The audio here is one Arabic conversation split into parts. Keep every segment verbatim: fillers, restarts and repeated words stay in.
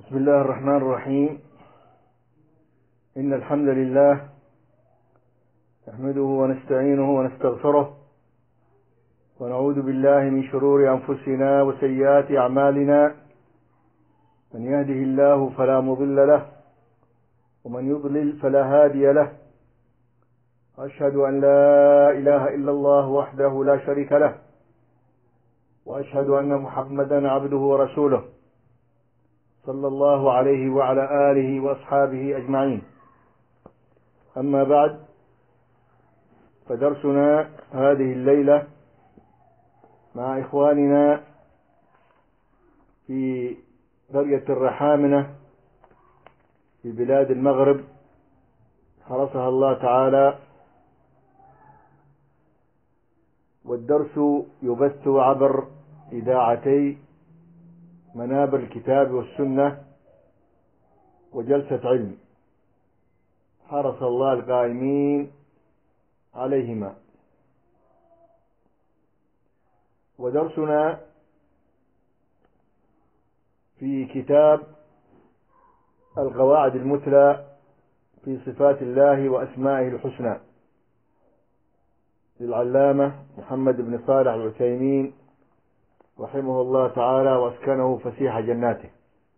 بسم الله الرحمن الرحيم. إن الحمد لله نحمده ونستعينه ونستغفره ونعوذ بالله من شرور أنفسنا وسيئات أعمالنا. من يهده الله فلا مضل له ومن يضلل فلا هادي له. أشهد أن لا إله إلا الله وحده لا شريك له، وأشهد أن محمدا عبده ورسوله صلى الله عليه وعلى آله وأصحابه أجمعين. أما بعد، فدرسنا هذه الليلة مع إخواننا في قرية الرحامنة في بلاد المغرب حرسها الله تعالى، والدرس يبث عبر إذاعتي منابر الكتاب والسنة وجلسة علم، حرس الله القائمين عليهما. ودرسنا في كتاب القواعد المثلى في صفات الله وأسمائه الحسنى للعلامة محمد بن صالح العثيمين رحمه الله تعالى وأسكنه فسيح جناته.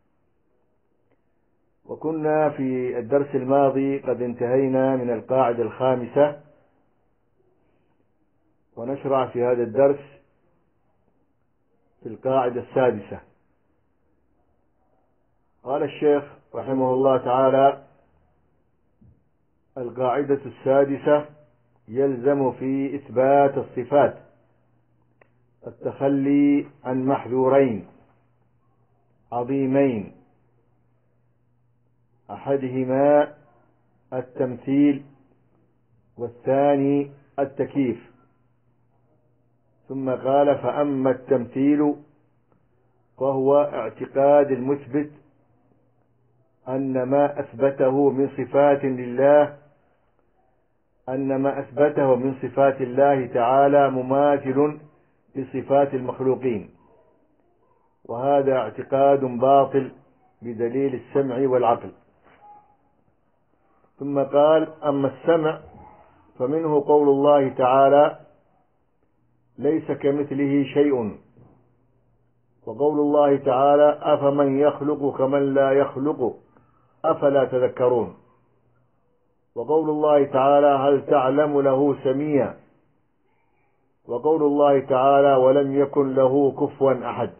وكنا في الدرس الماضي قد انتهينا من القاعدة الخامسة، ونشرع في هذا الدرس في القاعدة السادسة. قال الشيخ رحمه الله تعالى: القاعدة السادسة: يلزم في إثبات الصفات التخلي عن محذورين عظيمين، أحدهما التمثيل والثاني التكييف. ثم قال: فأما التمثيل فهو اعتقاد المثبت أن ما أثبته من صفات لله أن ما أثبته من صفات الله تعالى مماثل لصفات المخلوقين، وهذا اعتقاد باطل بدليل السمع والعقل. ثم قال: أما السمع فمنه قول الله تعالى: ليس كمثله شيء، وقول الله تعالى: أفمن يخلق كمن لا يخلق أفلا تذكرون، وقول الله تعالى: هل تعلم له سميا، وقول الله تعالى: ولم يكن له كفوا أحد.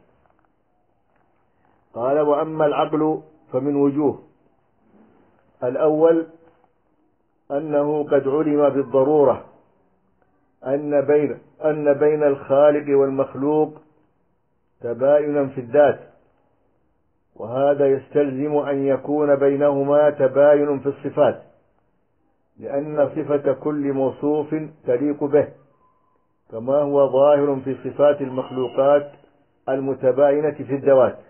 قال: وأما العقل فمن وجوه: الأول أنه قد علم بالضرورة أن بين أن بين الخالق والمخلوق تباينا في الذات، وهذا يستلزم أن يكون بينهما تباين في الصفات، لأن صفة كل موصوف تليق به، كما هو ظاهر في صفات المخلوقات المتباينة في الذوات.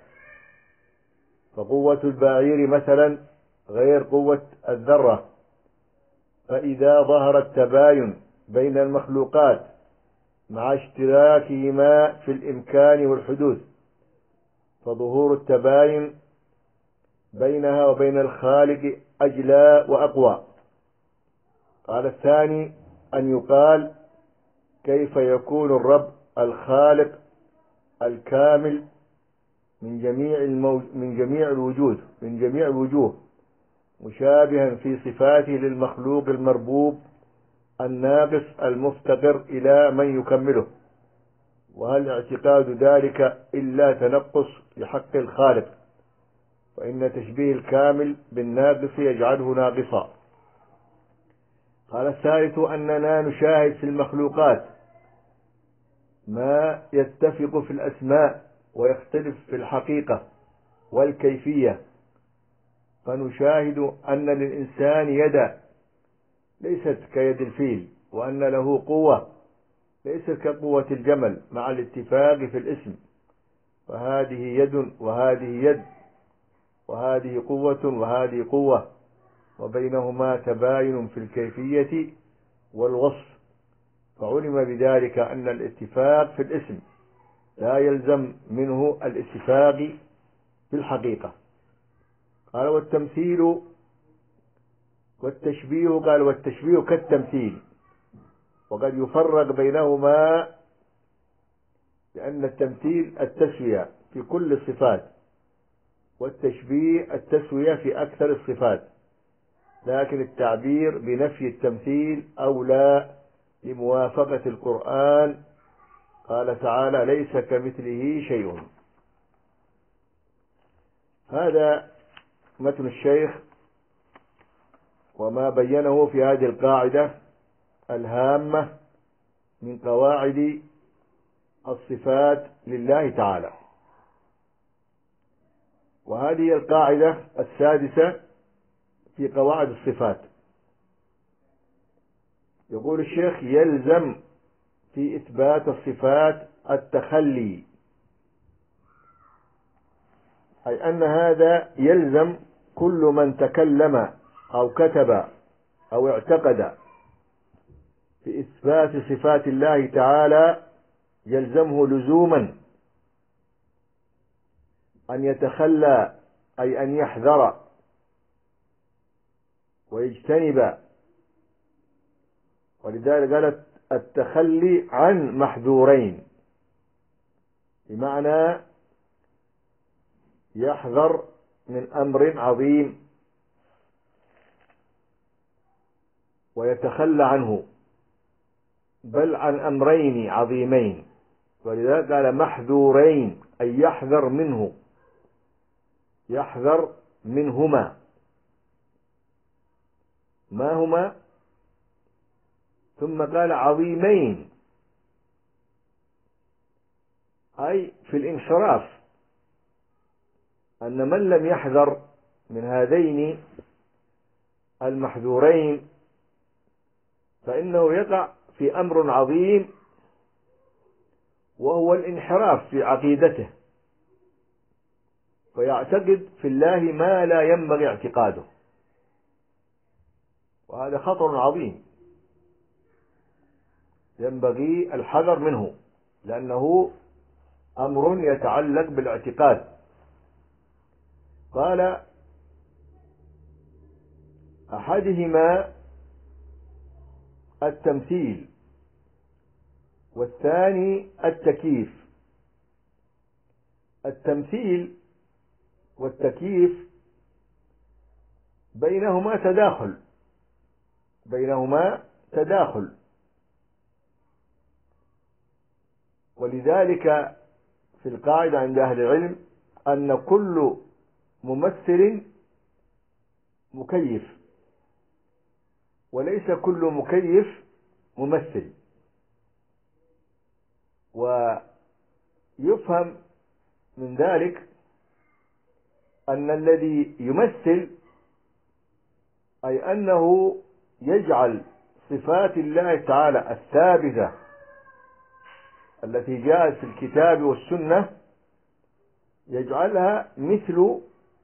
فقوة البعير مثلا غير قوة الذرة، فإذا ظهر التباين بين المخلوقات مع اشتراكهما في الإمكان والحدوث، فظهور التباين بينها وبين الخالق أجلى وأقوى. قال: الثاني أن يقال: كيف يكون الرب الخالق الكامل من جميع الموج... من جميع الوجود من جميع الوجوه مشابها في صفاته للمخلوق المربوب الناقص المفتقر إلى من يكمله، وهل اعتقاد ذلك إلا تنقص لحق الخالق، فإن تشبيه الكامل بالناقص يجعله ناقصا. قال: الثالث أننا نشاهد في المخلوقات ما يتفق في الأسماء ويختلف في الحقيقة والكيفية، فنشاهد أن للإنسان يدا ليست كيد الفيل، وأن له قوة ليست كقوة الجمل، مع الاتفاق في الاسم، فهذه يد وهذه يد، وهذه قوة وهذه قوة، وبينهما تباين في الكيفية والوصف. فعلم بذلك أن الاتفاق في الاسم لا يلزم منه الاتفاق في الحقيقة. قال والتمثيل والتشبيه، قال والتشبيه كالتمثيل، وقد يفرق بينهما لأن التمثيل التسوية في كل الصفات، والتشبيه التسوية في أكثر الصفات، لكن التعبير بنفي التمثيل أولى لموافقة القرآن. قال تعالى ليس كمثله شيء. هذا متن الشيخ وما بينه في هذه القاعدة الهامة من قواعد الصفات لله تعالى. وهذه القاعدة السادسة في قواعد الصفات. يقول الشيخ يلزم في إثبات الصفات التخلي، أي أن هذا يلزم كل من تكلم أو كتب أو اعتقد في إثبات صفات الله تعالى، يلزمه لزوما أن يتخلى، أي أن يحذر ويجتنب. ولذلك قالت التخلي عن محذورين، بمعنى يحذر من أمر عظيم ويتخلى عنه، بل عن أمرين عظيمين. ولذلك قال محذورين، أي يحذر منه، يحذر منهما. ما هما؟ ثم قال عظيمين، أي في الانحراف، أن من لم يحذر من هذين المحذورين فإنه يقع في أمر عظيم، وهو الانحراف في عقيدته، فيعتقد في الله ما لا ينبغي اعتقاده، وهذا خطر عظيم ينبغي الحذر منه، لأنه أمر يتعلق بالاعتقاد. قال أحدهما التمثيل، والثاني التكييف. التمثيل والتكييف بينهما تداخل، بينهما تداخل ولذلك في القاعدة عند أهل العلم أن كل ممثل مكيف، وليس كل مكيف ممثل. ويفهم من ذلك أن الذي يمثل أي أنه يجعل صفات الله تعالى الثابتة التي جاءت في الكتاب والسنة، يجعلها مثل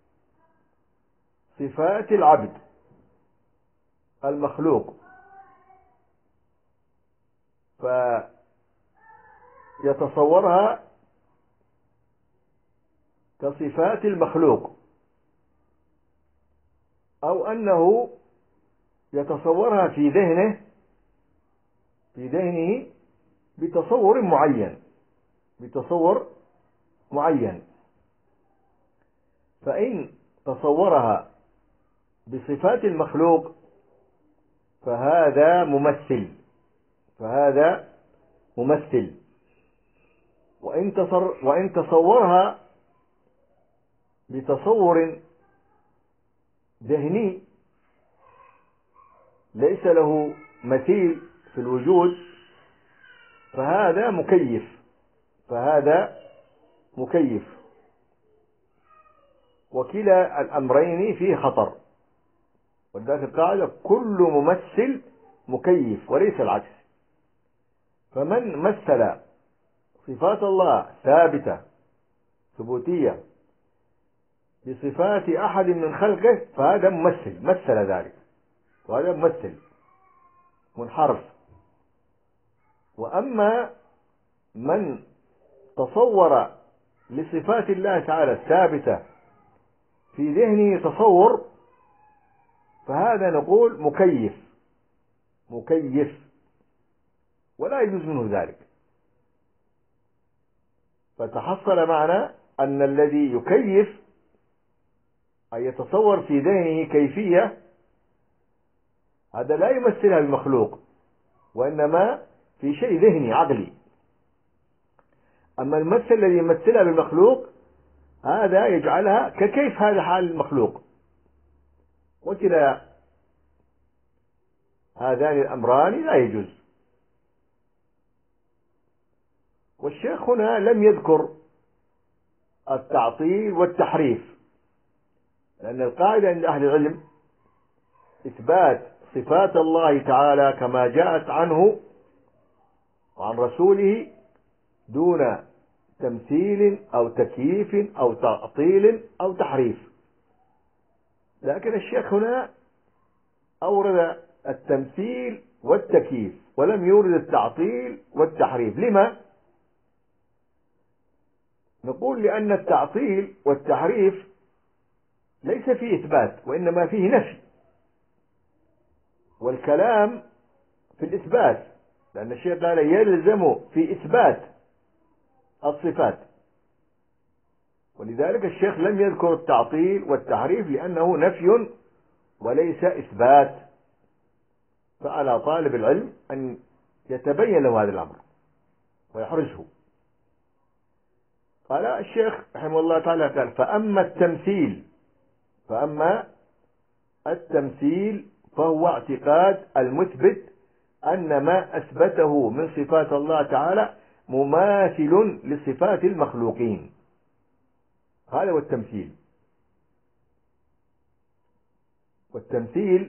صفات العبد المخلوق، فيتصورها كصفات المخلوق، أو أنه يتصورها في ذهنه في ذهنه بتصور معين بتصور معين فإن تصورها بصفات المخلوق فهذا ممثل فهذا ممثل وإن تصور وإن تصورها بتصور ذهني ليس له مثيل في الوجود فهذا مكيف فهذا مكيف وكلا الأمرين فيه خطر. ولذلك القاعدة كل ممثل مكيف وليس العكس. فمن مثل صفات الله ثابتة ثبوتية بصفات أحد من خلقه فهذا ممثل مثل ذلك، وهذا ممثل منحرف. وأما من تصور لصفات الله تعالى الثابتة في ذهنه تصور، فهذا نقول مكيف مكيف ولا يجوز منه ذلك. فتحصل معنا أن الذي يكيف أن يتصور في ذهنه كيفية، هذا لا يمثلها المخلوق، وإنما في شيء ذهني عقلي. أما المثل الذي يمثلها بالمخلوق هذا يجعلها ككيف هذا حال المخلوق. وكلا هذان الأمران لا يجوز. والشيخ هنا لم يذكر التعطيل والتحريف، لأن القاعدة عند أهل العلم إثبات صفات الله تعالى كما جاءت عنه وعن رسوله دون تمثيل أو تكييف أو تعطيل أو تحريف. لكن الشيخ هنا أورد التمثيل والتكييف ولم يورد التعطيل والتحريف. لما؟ نقول لأن التعطيل والتحريف ليس فيه إثبات وإنما فيه نفي، والكلام في الإثبات، لأن الشيخ قال يلزم في إثبات الصفات، ولذلك الشيخ لم يذكر التعطيل والتحريف لأنه نفي وليس إثبات. فعلى طالب العلم أن يتبين له هذا الأمر ويحرزه. قال الشيخ رحمه الله تعالى قال فأما التمثيل فأما التمثيل فهو اعتقاد المثبت أن ما أثبته من صفات الله تعالى مماثل لصفات المخلوقين. هذا هو التمثيل. والتمثيل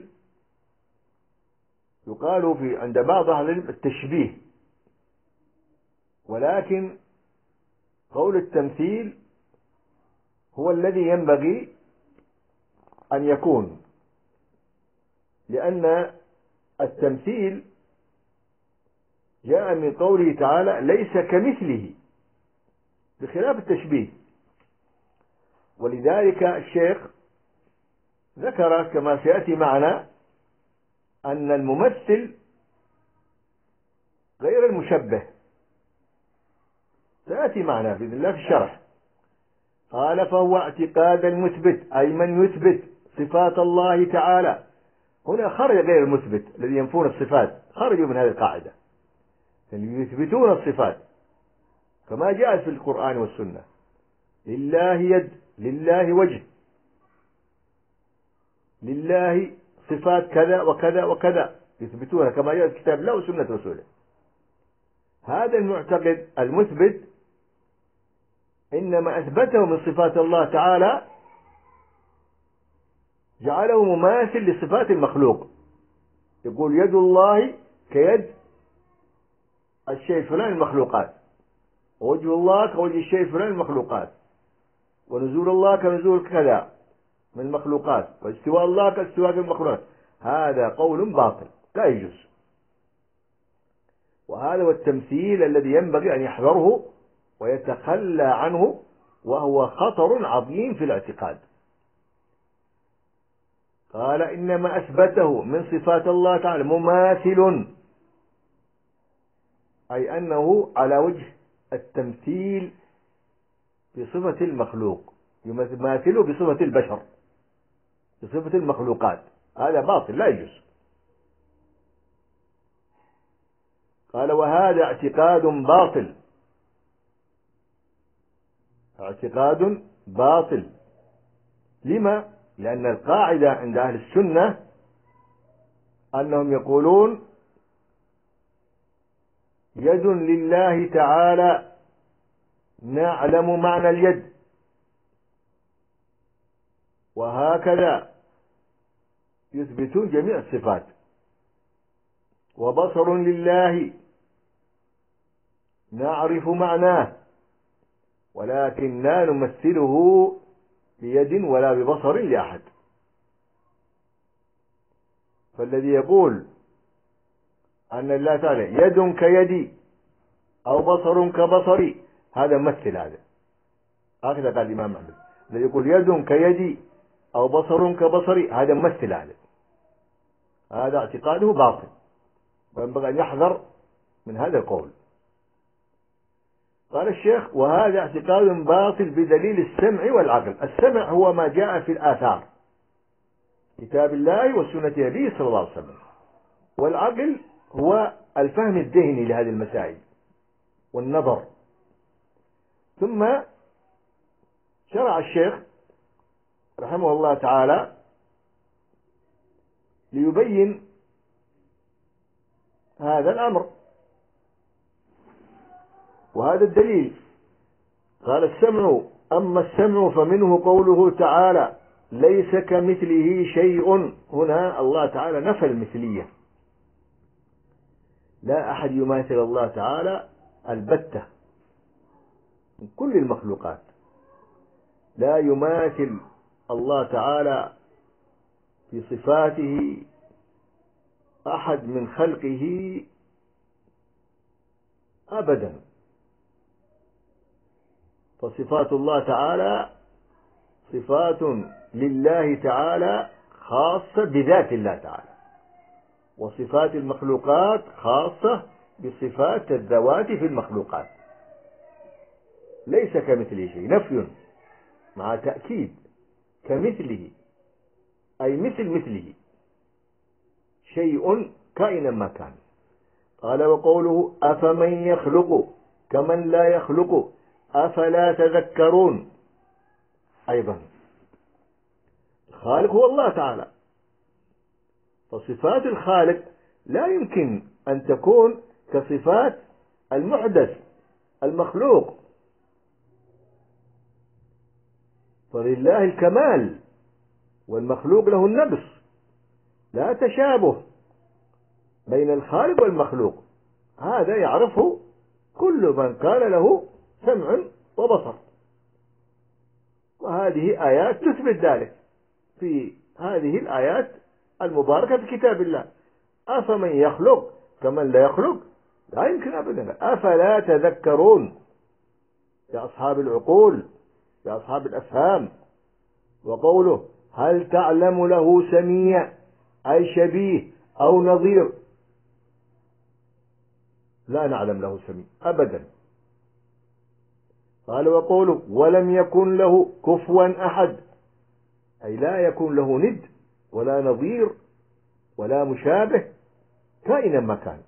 يقال في عند بعض أهل العلم التشبيه، ولكن قول التمثيل هو الذي ينبغي أن يكون، لأن التمثيل جاء من قوله تعالى ليس كمثله، بخلاف التشبيه. ولذلك الشيخ ذكر كما سيأتي معنا أن الممثل غير المشبه، سيأتي معنا بإذن الله في الشرح. قال فهو اعتقاد المثبت أي من يثبت صفات الله تعالى. هنا خرج غير المثبت الذي ينفون الصفات، خرجوا من هذه القاعدة، اللي يثبتون الصفات كما جاءت في القرآن والسنة. لله يد، لله وجه، لله صفات كذا وكذا وكذا، يثبتونها كما جاءت في كتاب الله وسنة رسوله. هذا المعتقد المثبت إنما أثبته من صفات الله تعالى جعله مماثل لصفات المخلوق. يقول يد الله كيد الشيء فلان المخلوقات، ووجه الله كوجه الشيء فلان المخلوقات، ونزول الله كنزول كذا من المخلوقات، واستواء الله كاستواء المخلوقات. هذا قول باطل لا يجوز. وهذا هو التمثيل الذي ينبغي أن يحذره ويتخلى عنه، وهو خطر عظيم في الاعتقاد. قال إنما أثبته من صفات الله تعالى مماثل، أي أنه على وجه التمثيل بصفة المخلوق، يماثله بصفة البشر، بصفة المخلوقات. هذا باطل لا يجوز. قال وهذا اعتقاد باطل، اعتقاد باطل. لما؟ لأن القاعدة عند أهل السنة أنهم يقولون يد لله تعالى، نعلم معنى اليد، وهكذا يثبتون جميع الصفات. وبصر لله، نعرف معناه ولكن لا نمثله بيد ولا ببصر لأحد. فالذي يقول أن الله تعالى يد كيدي أو بصر كبصري هذا مثل، هذا هكذا قال الإمام أحمد. الذي يقول يد كيدي أو بصر كبصري، هذا ممثل، هذا هذا اعتقاده باطل، وينبغي أن يحذر من هذا القول. قال الشيخ: وهذا اعتقاد باطل بدليل السمع والعقل. السمع هو ما جاء في الآثار، كتاب الله وسنة النبي صلى الله عليه وسلم، والعقل هو الفهم الذهني لهذه المسائل والنظر. ثم شرع الشيخ رحمه الله تعالى ليبين هذا الأمر، وهذا الدليل. قال: السمع، أما السمع فمنه قوله تعالى: ليس كمثله شيء. هنا الله تعالى نفى المثلية، لا أحد يماثل الله تعالى البتة من كل المخلوقات، لا يماثل الله تعالى في صفاته أحد من خلقه أبدا. فصفات الله تعالى صفات لله تعالى خاصة بذات الله تعالى، وصفات المخلوقات خاصة بصفات الذوات في المخلوقات. ليس كمثله شيء، نفي مع تأكيد، كمثله أي مثل مثله، شيء كائنا ما كان. قال: وقوله: أفمن يخلق كمن لا يخلق أفلا تذكرون. أيضا الخالق هو الله تعالى، فصفات الخالق لا يمكن أن تكون كصفات المحدث المخلوق، فلله الكمال والمخلوق له النقص، لا تشابه بين الخالق والمخلوق. هذا يعرفه كل من كان له سمع وبصر، وهذه آيات تثبت ذلك في هذه الآيات المباركة في كتاب الله. أفمن يخلق كمن لا يخلق، لا يمكن أبدا. أفلا تذكرون يا أصحاب العقول، يا أصحاب الأفهام. وقوله: هل تعلم له سميع أي شبيه أو نظير، لا نعلم له سميع أبدا. قال: وقوله: ولم يكن له كفوا أحد، أي لا يكون له ند ولا نظير ولا مشابه كائنا ما كان.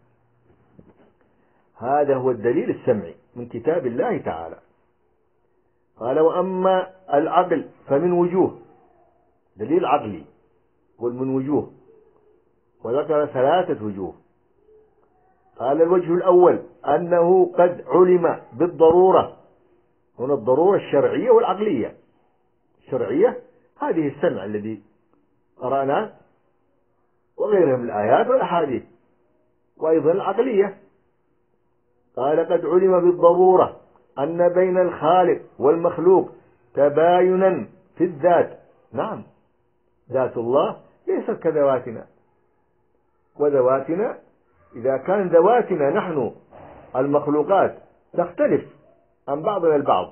هذا هو الدليل السمعي من كتاب الله تعالى. قال: وأما العقل فمن وجوه، دليل عقلي قل من وجوه، وذكر ثلاثة وجوه. قال: الوجه الأول أنه قد علم بالضرورة، هنا الضرورة الشرعية والعقلية. الشرعية هذه السمع الذي قرأناه وغيرها من الآيات والأحاديث، وأيضا العقلية. قال: قد علم بالضرورة أن بين الخالق والمخلوق تباينا في الذات. نعم، ذات الله ليست كذواتنا، وذواتنا إذا كان ذواتنا نحن المخلوقات تختلف عن بعضنا البعض،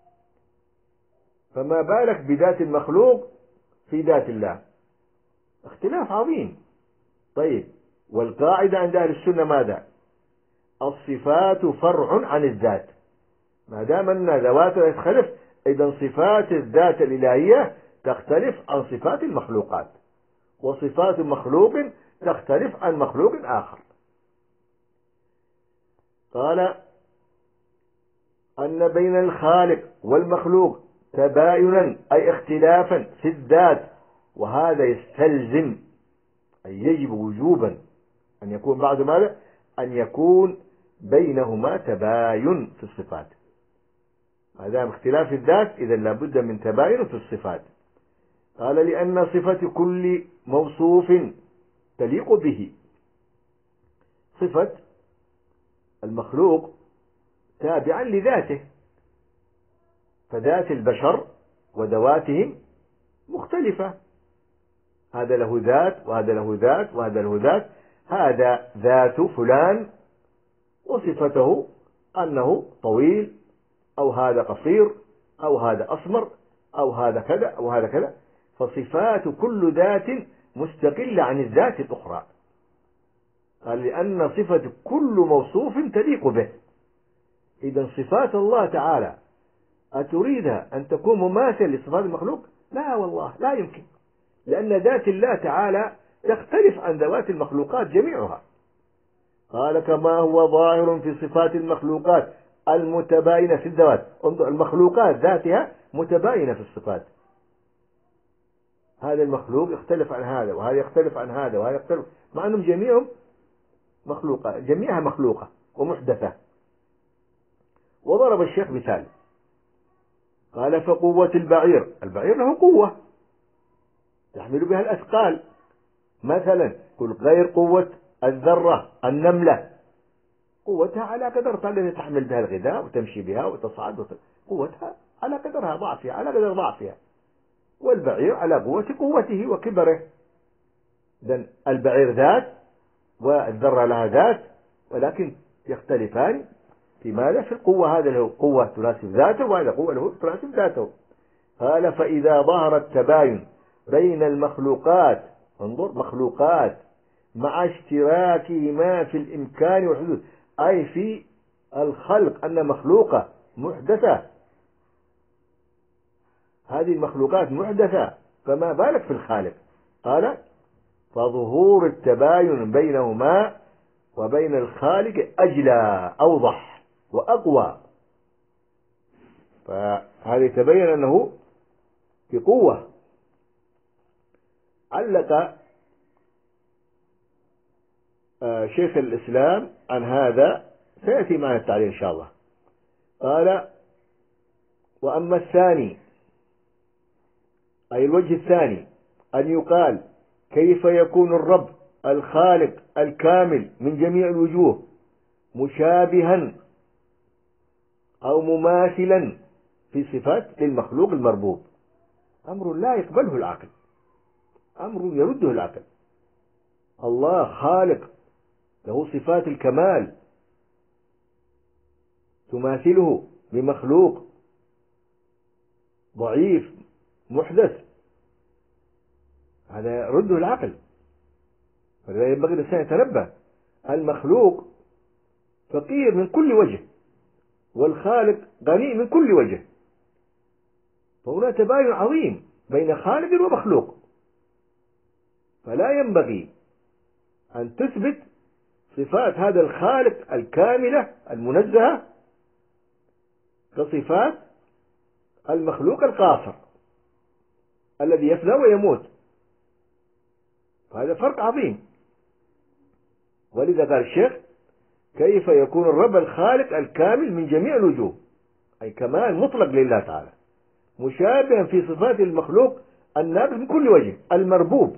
فما بالك بذات المخلوق في ذات الله، اختلاف عظيم. طيب، والقاعدة عند أهل السنة ماذا؟ الصفات فرع عن الذات. ما دام أن ذواتنا تختلف، إذن صفات الذات الإلهية تختلف عن صفات المخلوقات، وصفات مخلوق تختلف عن مخلوق آخر. قال: أن بين الخالق والمخلوق تباينا أي اختلافا في الذات، وهذا يستلزم أي يجب وجوبا أن يكون بعد ماذا؟ أن يكون بينهما تباين في الصفات. هذا اختلاف الذات، إذا لابد من تباين في الصفات. قال: لأن صفة كل موصوف تليق به. صفة المخلوق تابعا لذاته، فذات البشر وذواتهم مختلفة، هذا له ذات وهذا له ذات وهذا له ذات. هذا ذات فلان وصفته أنه طويل، أو هذا قصير، أو هذا أسمر، أو هذا كذا أو هذا كذا. فصفات كل ذات مستقلة عن الذات الأخرى. قال لأن صفة كل موصوف تليق به. إذا صفات الله تعالى أتريدها أن تكون مماثلة لصفات المخلوق؟ لا والله، لا يمكن، لأن ذات الله تعالى تختلف عن ذوات المخلوقات جميعها. قال كما هو ظاهر في صفات المخلوقات المتباينة في الذوات. انظر، المخلوقات ذاتها متباينة في الصفات. هذا المخلوق يختلف عن هذا، وهذا يختلف عن هذا، وهذا يختلف، مع أنهم جميعهم مخلوقة، جميعها مخلوقة ومحدثة. وضرب الشيخ مثال، قال فقوة البعير، البعير له قوة تحمل بها الأثقال، مثلا كل غير قوة الذرة النملة، قوتها على قدرها التي تحمل بها الغذاء وتمشي بها وتصعد وت... قوتها على قدرها، ضعفها على قدر ضعفها، والبعير على قوة قوته وكبره. إذن البعير ذات والذرة لها ذات، ولكن يختلفان في ماذا؟ في القوة. هذا له قوة تناسب ذاته، وهذا قوة له تناسب ذاته. قال فإذا ظهر التباين بين المخلوقات، انظر، مخلوقات مع اشتراكهما في الإمكان والحدوث، أي في الخلق، أن مخلوقة محدثة، هذه المخلوقات محدثة، فما بالك في الخالق. قال فظهور التباين بينهما وبين الخالق أجلى، أوضح وأقوى. فهذا يتبين أنه في قوة. علق شيخ الإسلام عن هذا، سيأتي معنا التعليل إن شاء الله. قال وأما الثاني، أي الوجه الثاني، أن يقال كيف يكون الرب الخالق الكامل من جميع الوجوه مشابها أو مماثلا في صفات للمخلوق المربوب، أمر لا يقبله العقل، أمر يرده العقل. الله خالق له صفات الكمال تماثله بمخلوق ضعيف محدث، هذا يرده العقل. فلا ينبغي الإنسان يتنبه، المخلوق فقير من كل وجه، والخالق غني من كل وجه، فهنا تباين عظيم بين خالق ومخلوق. فلا ينبغي أن تثبت صفات هذا الخالق الكاملة المنزهة كصفات المخلوق القاصر الذي يفنى ويموت، فهذا فرق عظيم. ولذا قال الشيخ كيف يكون الرب الخالق الكامل من جميع الوجوه، أي كمال مطلق لله تعالى، مشابها في صفات المخلوق الناقص من كل وجه المربوب،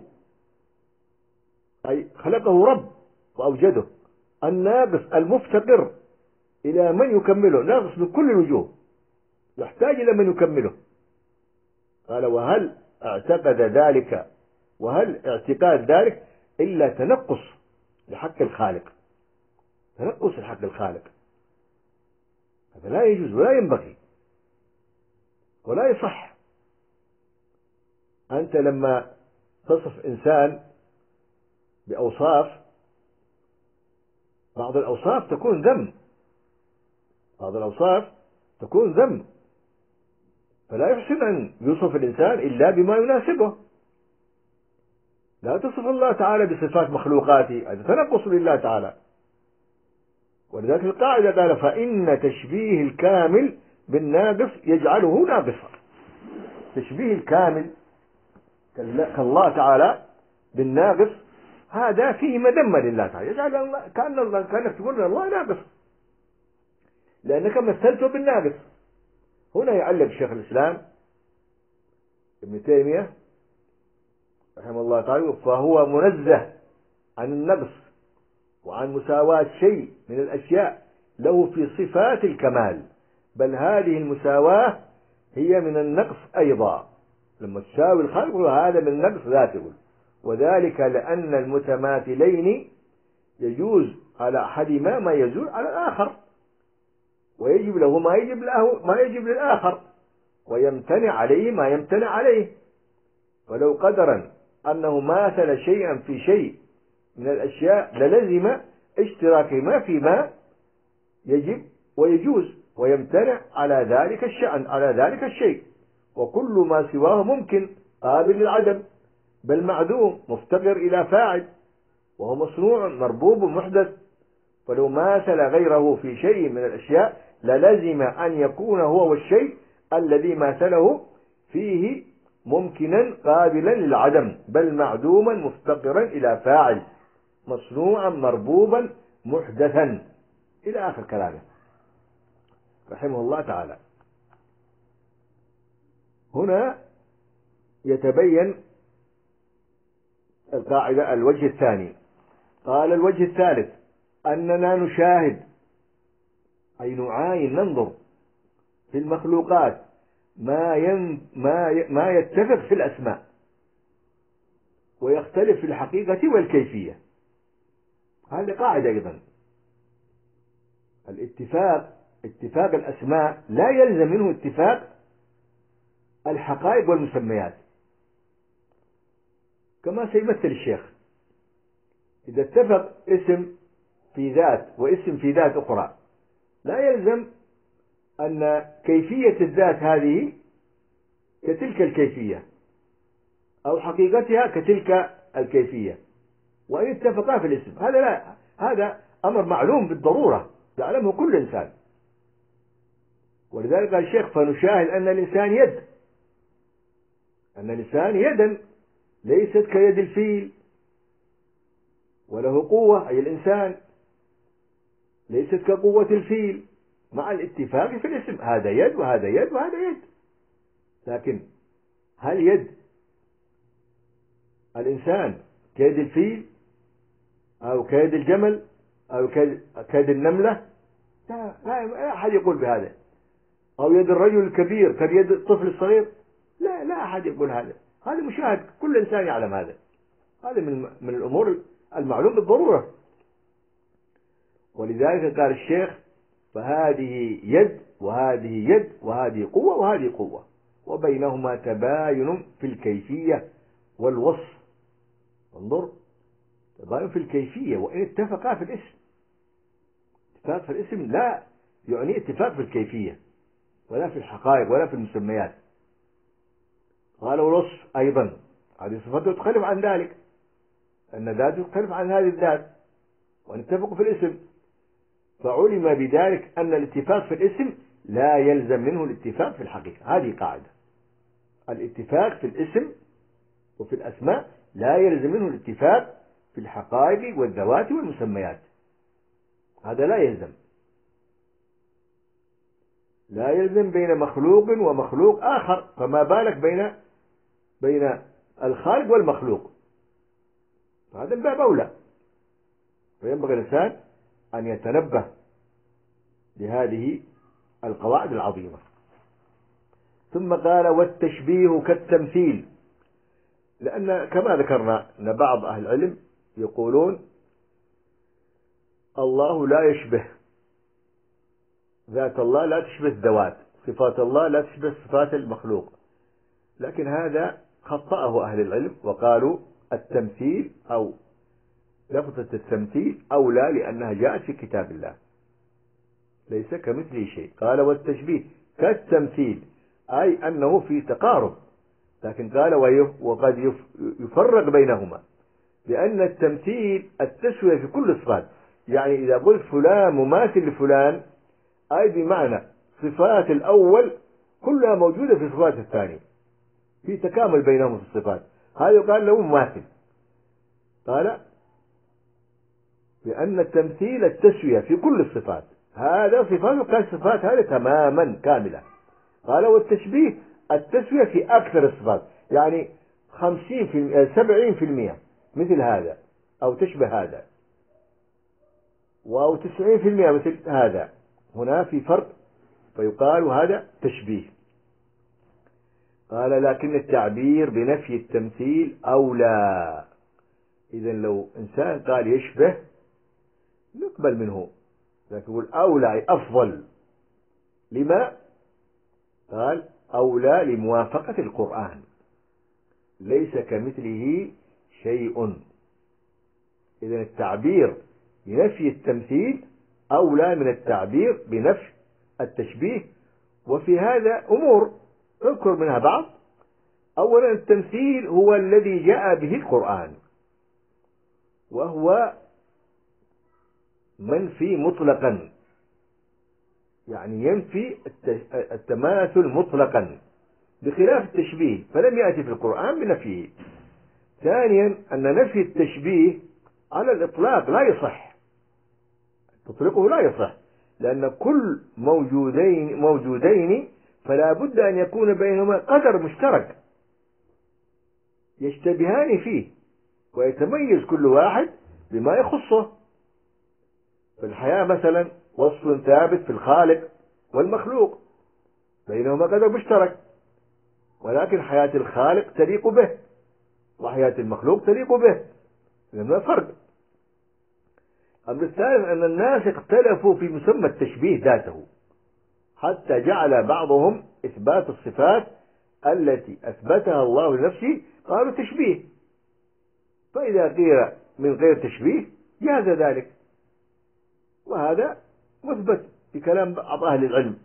أي خلقه رب وأوجده، الناقص المفتقر إلى من يكمله، ناقص من كل الوجوه يحتاج إلى من يكمله. قال وهل اعتقد ذلك، وهل اعتقاد ذلك إلا تنقص لحق الخالق، تنقص لحق الخالق، هذا لا يجوز ولا ينبغي ولا يصح. أنت لما تصف إنسان بأوصاف، بعض الأوصاف تكون ذم، بعض الأوصاف تكون ذم، فلا يحسن أن يوصف الإنسان إلا بما يناسبه. لا تصف الله تعالى بصفات مخلوقاته، هذا تنقص لله تعالى. ولذلك القاعدة قال فإن تشبيه الكامل بالناقص يجعله ناقصا. تشبيه الكامل كالله تعالى بالناقص هذا فيه مذمة لله تعالى، يجعل الله كأن الله كأنك تقول الله ناقص لأنك مثلته بالناقص. هنا يعلق شيخ الإسلام ابن تيمية رحمه الله تعالى فهو منزه عن النقص وعن مساواة شيء من الأشياء له في صفات الكمال، بل هذه المساواة هي من النقص أيضا، لما تساوي الخلق هذا من النقص ذاته، وذلك لأن المتماثلين يجوز على أحدهما ما يجوز على الآخر، ويجب له ما يجب له ما يجب للآخر، ويمتنع عليه ما يمتنع عليه. فلو قدرا أنه ماثل شيئا في شيء من الأشياء للزم اشتراكهما فيما يجب ويجوز ويمتنع على ذلك الشأن على ذلك الشيء، وكل ما سواه ممكن قابل للعدم بل معدوم مفتقر إلى فاعل، وهو مصنوع مربوب محدث. فلو ماثل غيره في شيء من الأشياء للزم أن يكون هو والشيء الذي ماثله فيه ممكنا قابلا للعدم بل معدوما مفتقرا إلى فاعل مصنوعا مربوبا محدثا إلى آخر كلامه رحمه الله تعالى. هنا يتبين القاعدة الوجه الثاني. قال الوجه الثالث أننا نشاهد أي نعاين ننظر في المخلوقات ما ين ما ما يتفق في الأسماء ويختلف في الحقيقة والكيفية. هذه قاعدة أيضا. الاتفاق اتفاق الأسماء لا يلزم منه اتفاق الحقائق والمسميات، كما سيمثل الشيخ. إذا اتفق اسم في ذات واسم في ذات أخرى لا يلزم أن كيفية الذات هذه كتلك الكيفية أو حقيقتها كتلك الكيفية، وإن اتفقا في الاسم. هذا لا هذا أمر معلوم بالضرورة يعلمه كل إنسان. ولذلك قال الشيخ فنشاهد أن الإنسان يد أن الإنسان يدا ليست كيد الفيل، وله قوة أي الإنسان ليست كقوة الفيل، مع الاتفاق في الاسم. هذا يد وهذا يد وهذا يد. لكن هل يد الإنسان كيد الفيل أو كيد الجمل أو كيد النملة؟ لا لا أحد يقول بهذا. أو يد الرجل الكبير كيد الطفل الصغير؟ لا لا أحد يقول هذا. هذا مشاهد كل إنسان يعلم هذا. هذا من من الأمور المعلوم بالضرورة. ولذلك قال الشيخ فهذه يد وهذه يد وهذه قوة وهذه قوة وبينهما تباين في الكيفية والوصف. انظر، تباين في الكيفية وإن اتفقا في الاسم. اتفاق في الاسم لا يعني اتفاق في الكيفية ولا في الحقائق ولا في المسميات. قال والوصف أيضا هذه صفته تختلف عن ذلك، أن ذاته تختلف عن هذه الذات، وأن اتفقوا في الاسم. فعلم بذلك أن الاتفاق في الاسم لا يلزم منه الاتفاق في الحقيقة. هذه قاعدة. الاتفاق في الاسم وفي الأسماء لا يلزم منه الاتفاق في الحقائق والذوات والمسميات. هذا لا يلزم. لا يلزم بين مخلوق ومخلوق آخر، فما بالك بين بين الخالق والمخلوق؟ هذا من باب أولى. فينبغي الإنسان أن يتنبه لهذه القواعد العظيمة. ثم قال والتشبيه كالتمثيل، لأن كما ذكرنا أن بعض أهل العلم يقولون الله لا يشبه ذات الله، لا تشبه الذوات، صفات الله لا تشبه صفات المخلوق. لكن هذا خطأه أهل العلم وقالوا التمثيل أو لفظة التمثيل أولى لأنها جاءت في كتاب الله ليس كمثله شيء. قال والتشبيه كالتمثيل أي أنه في تقارب، لكن قال وقد يفرق بينهما، لأن التمثيل التسوية في كل الصفات. يعني إذا قلت فلان مماثل لفلان أي بمعنى صفات الأول كلها موجودة في صفات الثاني، في تكامل بينهم في الصفات. هذا يقال له مماثل. قال لأن التمثيل التسوية في كل الصفات، هذا صفات كالصفات هذه تماما كاملة. قال والتشبيه التسوية في أكثر الصفات، يعني خمسين في المئة سبعين في المئة مثل هذا أو تشبه هذا، أو تسعين في المئة مثل هذا. هنا في فرق فيقال هذا تشبيه. قال لكن التعبير بنفي التمثيل أولى. إذن لو إنسان قال يشبه نقبل منه، لكن يقول أولى أي أفضل. لما؟ قال أولى لموافقة القرآن، ليس كمثله شيء. إذن التعبير بنفي التمثيل أولى من التعبير بنفي التشبيه. وفي هذا أمور اذكر منها بعض. أولا التمثيل هو الذي جاء به القرآن، وهو منفي مطلقا، يعني ينفي التماثل مطلقا بخلاف التشبيه فلم يأتي في القرآن بنفيه. ثانيا أن نفي التشبيه على الإطلاق لا يصح، تطلقه لا يصح، لأن كل موجودين موجودين فلا بد أن يكون بينهما قدر مشترك يشتبهان فيه، ويتميز كل واحد بما يخصه. في الحياة مثلا وصف ثابت في الخالق والمخلوق، بينهما قدر مشترك، ولكن حياة الخالق تليق به وحياة المخلوق تليق به، لأنه فرق. الأمر الثالث أن الناس اختلفوا في مسمى التشبيه ذاته، حتى جعل بعضهم إثبات الصفات التي أثبتها الله لنفسه قالوا تشبيه، فإذا قيل من غير تشبيه جاز ذلك، وهذا مثبت بكلام بعض أهل العلم.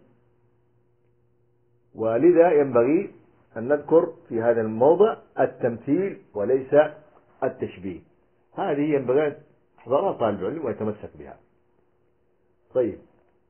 ولذا ينبغي أن نذكر في هذا الموضع التمثيل وليس التشبيه. هذه ينبغي يحضرها طالب العلم ويتمسك بها. طيب،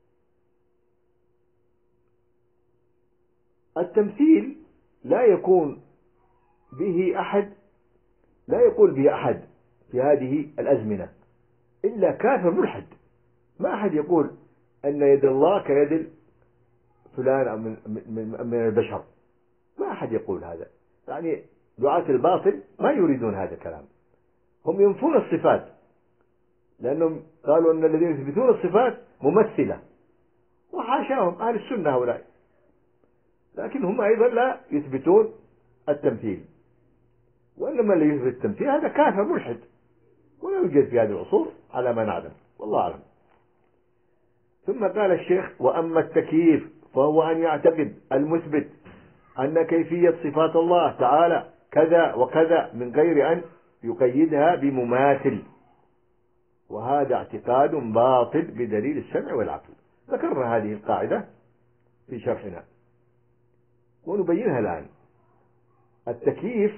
التمثيل لا يكون به أحد، لا يقول به أحد في هذه الأزمنة إلا كافر ملحد. ما أحد يقول أن يد الله كيد فلان أو من, من, من البشر، ما أحد يقول هذا. يعني دعاة الباطل ما يريدون هذا الكلام، هم ينفون الصفات، لأنهم قالوا أن الذين يثبتون الصفات ممثلة، وحاشاهم أهل السنة هؤلاء، لكن هم أيضا لا يثبتون التمثيل، وإنما اللي يثبت التمثيل هذا كافر ملحد، ولا يوجد في هذه العصور على ما نعلم، والله أعلم. ثم قال الشيخ: وأما التكييف فهو أن يعتقد المثبت أن كيفية صفات الله تعالى كذا وكذا من غير أن يقيدها بمماثل، وهذا اعتقاد باطل بدليل السمع والعقل. ذكرنا هذه القاعدة في شرحنا ونبينها الآن. التكييف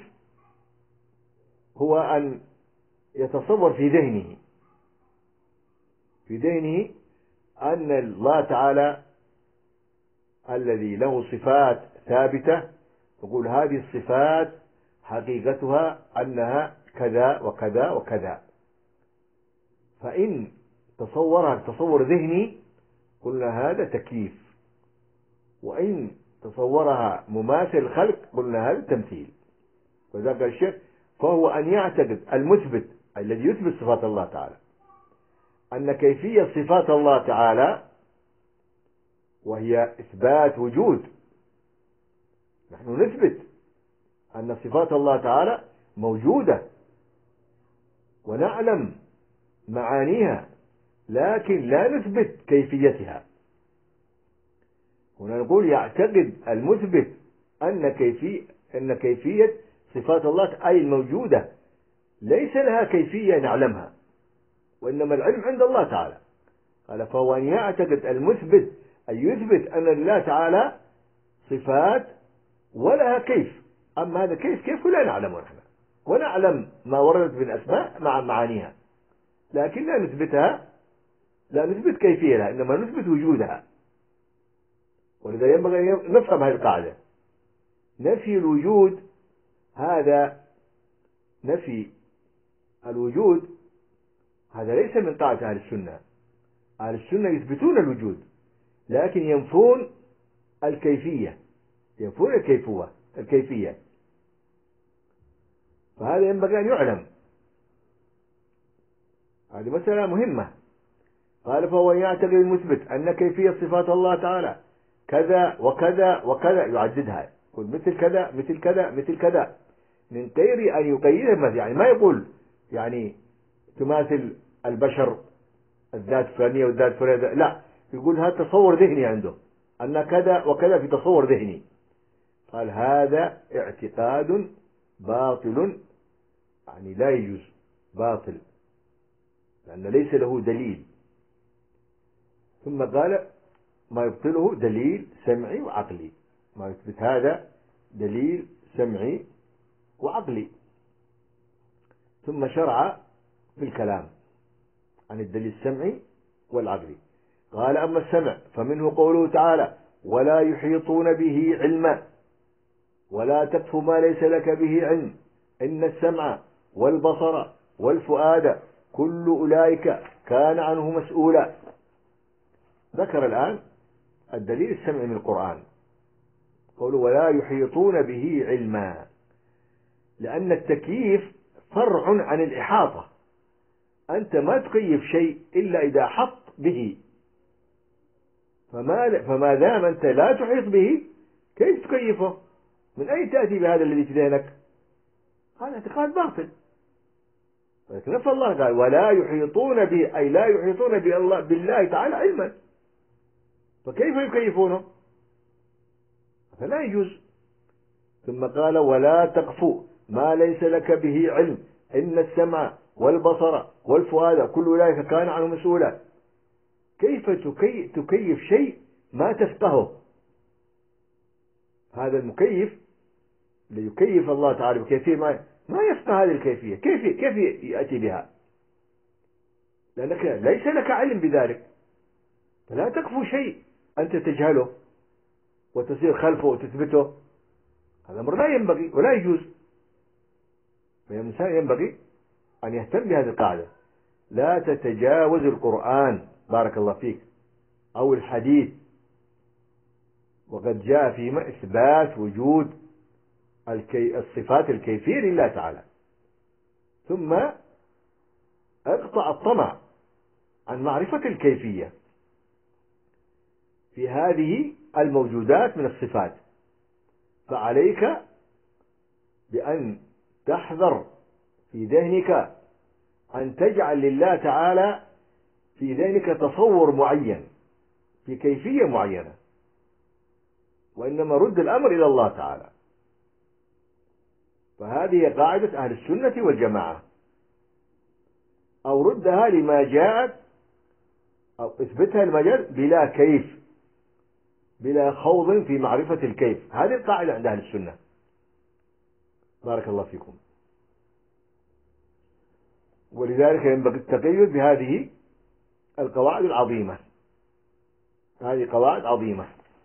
هو أن يتصور في ذهنه في ذهنه أن الله تعالى الذي له صفات ثابتة، يقول هذه الصفات حقيقتها أنها كذا وكذا وكذا، فإن تصورها تصور ذهني قلنا هذا تكييف، وإن تصورها مماثل الخلق قلنا هذا تمثيل. وذلك الشيخ فهو أن يعتقد المثبت الذي يثبت صفات الله تعالى أن كيفية صفات الله تعالى، وهي إثبات وجود، نحن نثبت أن صفات الله تعالى موجودة ونعلم معانيها، لكن لا نثبت كيفيتها. هنا نقول يعتقد المثبت أن كيفية أن كيفية صفات الله أي الموجودة ليس لها كيفية نعلمها، وإنما العلم عند الله تعالى. قال فهو أن يعتقد المثبت أن يثبت أن لله تعالى صفات ولها كيف، أما هذا كيف كيف لا نعلمه نحن، ونعلم ما وردت من أسماء مع معانيها، لكن لا نثبتها، لا نثبت كيفية لها، إنما نثبت وجودها. ولذا ينبغي نفهم هذه القاعدة. نفي الوجود هذا نفي الوجود هذا ليس من قاعدة أهل السنة. أهل السنة يثبتون الوجود لكن ينفون الكيفية، ينفون الكيفية الكيفية فهذا ينبغي أن يعلم، هذه مسألة مهمة. قال فهو يعتقد المثبت أن كيفية صفات الله تعالى كذا وكذا وكذا، يعددها، يقول مثل كذا مثل كذا مثل كذا من غير أن يقيدها. يعني ما يقول يعني تماثل البشر الذات الفلانية والذات الفلانية، لا، يقول هذا تصور ذهني عنده أن كذا وكذا في تصور ذهني. قال هذا اعتقاد باطل يعني لا يجوز، باطل لأن ليس له دليل. ثم قال ما يبطله دليل سمعي وعقلي، ما يثبت هذا دليل سمعي وعقلي. ثم شرع في الكلام عن الدليل السمعي والعقلي. قال أما السمع فمنه قوله تعالى ولا يحيطون به علما ولا تقف ما ليس لك به علم إن السمع والبصر والفؤاد كل أولئك كان عنه مسؤولا. ذكر الآن الدليل السمعي من القرآن، قوله ولا يحيطون به علما، لأن التكييف فرع عن الإحاطة. أنت ما تكيف شيء إلا إذا حط به، فما, فما دام أنت لا تحيط به كيف تكيفه؟ من أين تأتي بهذا الذي في ذهنك؟ هذا اعتقاد باطل. ولكن نفس الله قال ولا يحيطون به، أي لا يحيطون بالله, بالله تعالى علما، فكيف يكيفونه؟ فلا يجوز. ثم قال ولا تقف ما ليس لك به علم إن السمع والبصر والفؤاد كل أولئك كان عنه مسؤولا. كيف تكيف شيء ما تفقهه؟ هذا المكيف ليكيف الله تعالى بكيفية ما ما يفقه هذه الكيفية، كيف كيف يأتي بها؟ لأنك ليس لك علم بذلك، فلا تكفو شيء أنت تجهله وتسير خلفه وتثبته. هذا أمر لا ينبغي ولا يجوز. فالإنسان ينبغي أن يهتم بهذه القاعدة، لا تتجاوز القرآن بارك الله فيك أو الحديث، وقد جاء فيما إثبات وجود الكي... الصفات الكيفية لله تعالى. ثم اقطع الطمع عن معرفة الكيفية في هذه الموجودات من الصفات، فعليك بأن تحذر في ذهنك أن تجعل لله تعالى في ذهنك تصور معين في كيفية معينة، وإنما رد الأمر إلى الله تعالى. فهذه قاعدة أهل السنة والجماعة، أو ردها لما جاءت أو اثبتها لما جاءت بلا كيف، بلا خوض في معرفة الكيف. هذه القاعدة عند أهل السنة بارك الله فيكم. ولذلك ينبغي التقيد بهذه القواعد العظيمة، هذه قواعد عظيمة.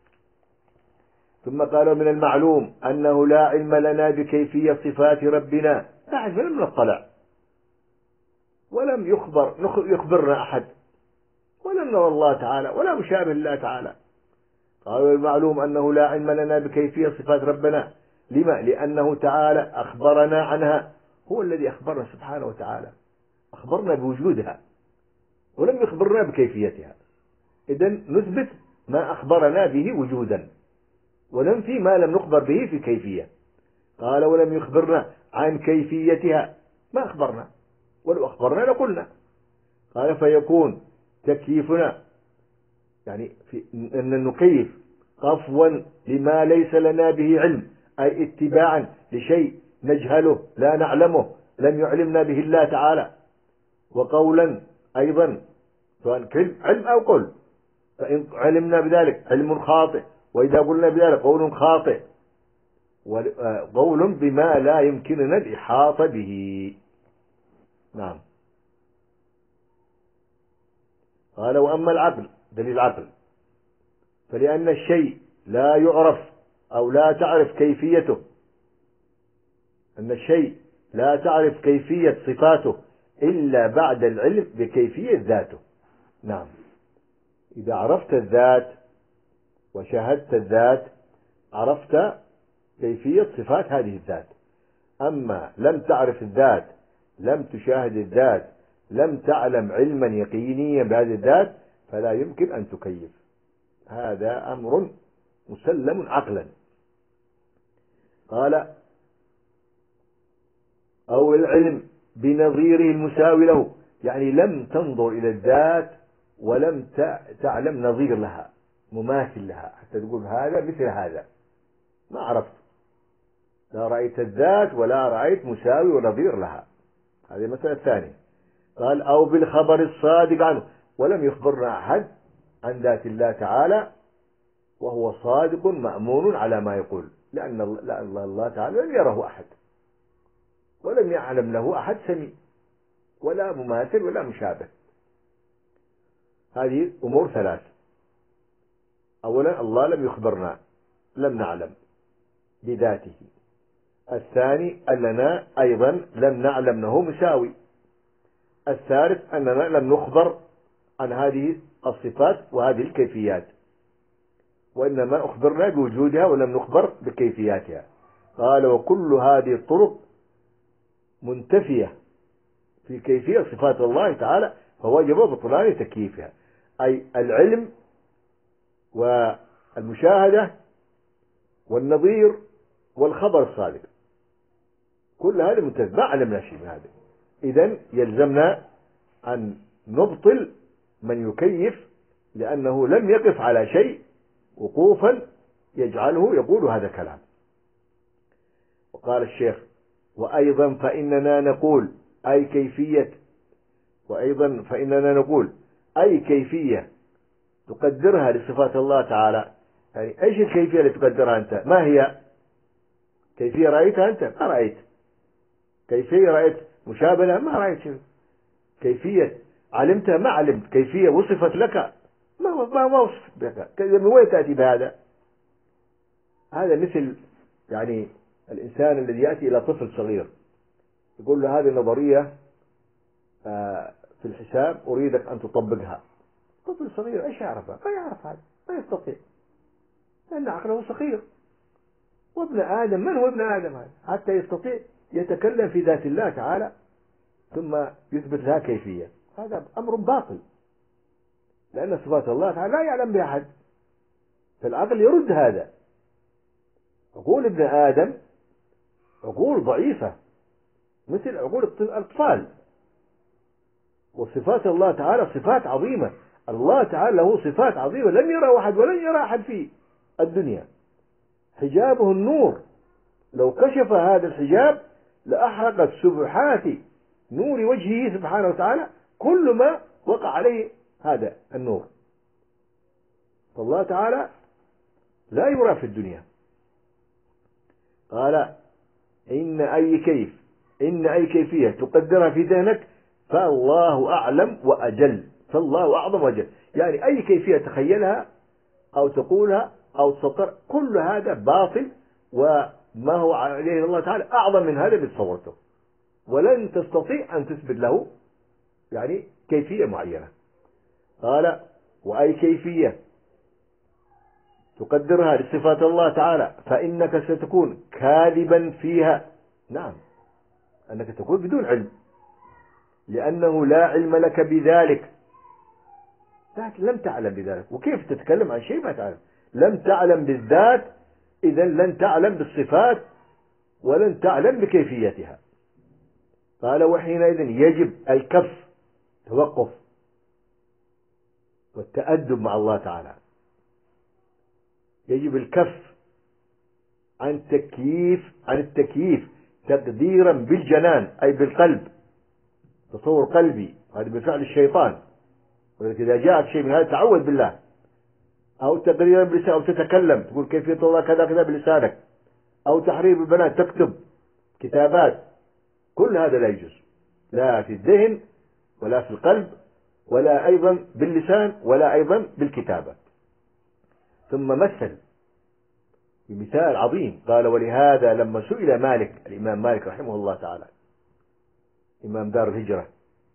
ثم قالوا من المعلوم أنه لا علم لنا بكيفية صفات ربنا، لا علم لم نطلع ولم يخبر يخبرنا أحد، ولم نرى الله تعالى ولا مشابه لله تعالى. قالوا المعلوم أنه لا علم لنا بكيفية صفات ربنا، لما؟ لأنه تعالى أخبرنا عنها، هو الذي أخبرنا سبحانه وتعالى، أخبرنا بوجودها ولم يخبرنا بكيفيتها. إذن نثبت ما أخبرنا به وجودا وننفي ما لم نخبر به في كيفية. قال ولم يخبرنا عن كيفيتها، ما أخبرنا، ولو أخبرنا لقلنا. قال فيكون تكييفنا يعني في أن نكيف قفوا لما ليس لنا به علم، أي اتباعا لشيء نجهله لا نعلمه لم يعلمنا به الله تعالى. وقولا أيضا سواء علم أو قول، فإن علمنا بذلك علم خاطئ، وإذا قلنا بذلك قول خاطئ، وقول بما لا يمكننا الإحاطة به. نعم. قال وأما العقل، دليل العقل، فلأن الشيء لا يعرف أو لا تعرف كيفيته، أن الشيء لا تعرف كيفية صفاته إلا بعد العلم بكيفية ذاته. نعم، إذا عرفت الذات وشاهدت الذات عرفت كيفية صفات هذه الذات. أما لم تعرف الذات، لم تشاهد الذات، لم تعلم علما يقينيا بهذه الذات، فلا يمكن أن تكيف. هذا أمر مسلم عقلا. قال أو العلم بنظيره المساوي له، يعني لم تنظر إلى الذات ولم تعلم نظير لها مماثل لها حتى تقول هذا مثل هذا، ما عرفت. لا رأيت الذات ولا رأيت مساوي ونظير لها. هذه المسألة الثانية. قال أو بالخبر الصادق عنه، ولم يخبرنا أحد عن ذات الله تعالى وهو صادق مأمون على ما يقول، لأن الله, الله تعالى لم يره أحد ولم يعلم له أحد سميع ولا مماثل ولا مشابه. هذه أمور ثلاث. أولا الله لم يخبرنا، لم نعلم بذاته. الثاني أننا أيضا لم نعلم له مساوي. الثالث أننا لم نخبر عن هذه الصفات وهذه الكيفيات، وإنما أخبرنا بوجودها ولم نخبر بكيفياتها. قال وكل هذه الطرق منتفية في كيفية صفات الله تعالى، فوجب بطلان تكييفها، أي العلم والمشاهدة والنظير والخبر الصادق، كل هذا منتفي، ما علمنا شيء من هذا. إذن يلزمنا أن نبطل من يكيف، لأنه لم يقف على شيء وقوفا يجعله يقول هذا كلام. وقال الشيخ وأيضا فإننا نقول أي كيفية وأيضا فإننا نقول أي كيفية تقدرها لصفات الله تعالى. يعني إيش الكيفية اللي تقدرها أنت؟ ما هي كيفية رأيتها أنت؟ ما رأيت. كيفية رأيت مشابهة؟ ما رأيت شيء. كيفية علمتها؟ ما علمت. كيفية وصفت لك؟ ما ما ما وصفت لك. من وين تأتي بهذا؟ هذا مثل يعني الإنسان الذي يأتي إلى طفل صغير يقول له هذه نظرية في الحساب أريدك أن تطبقها. طفل صغير إيش يعرفها؟ ما يعرف هذا، ما يستطيع، لأن عقله صغير. وابن آدم، من هو ابن آدم هذا حتى يستطيع يتكلم في ذات الله تعالى ثم يثبت لها كيفية؟ هذا أمر باطل، لأن صفات الله تعالى لا يعلم بها أحد، فالعقل يرد هذا. عقول ابن آدم عقول ضعيفة مثل عقول الأطفال، وصفات الله تعالى صفات عظيمة. الله تعالى له صفات عظيمة لم يرى أحد ولن يرى أحد في الدنيا. حجابه النور، لو كشف هذا الحجاب لأحرقت سبحات نور وجهه سبحانه وتعالى كل ما وقع عليه هذا النور. فالله تعالى لا يرى في الدنيا. قال إن أي كيف إن أي كيفية تقدرها في ذهنك فالله أعلم وأجل، فالله أعظم وأجل. يعني أي كيفية تخيلها أو تقولها أو تصور كل هذا باطل، وما هو عليه الله تعالى أعظم من هذا اللي تصورته، ولن تستطيع أن تثبت له يعني كيفية معينة. قال وأي كيفية تقدرها لصفات الله تعالى فإنك ستكون كاذبا فيها. نعم، أنك تكون بدون علم، لأنه لا علم لك بذلك، لكن لم تعلم بذلك. وكيف تتكلم عن شيء ما تعلم؟ لم تعلم بالذات، إذا لن تعلم بالصفات ولن تعلم بكيفيتها. قال وحينئذ يجب الكف، توقف والتأدب مع الله تعالى. يجب الكف عن تكييف عن التكييف تقديرا بالجنان أي بالقلب، تصور قلبي، هذا بفعل الشيطان. ولكن إذا جاءك شيء من هذا تعوذ بالله. أو تقريرا بلسان، أو تتكلم تقول كيفية الله كذا كذا بلسانك، أو تحريف البنات تكتب كتابات، كل هذا لا يجوز، لا في الذهن ولا في القلب ولا أيضا باللسان ولا أيضا بالكتابة. ثم مثل بمثال عظيم. قال ولهذا لما سئل مالك، الإمام مالك رحمه الله تعالى إمام دار الهجرة،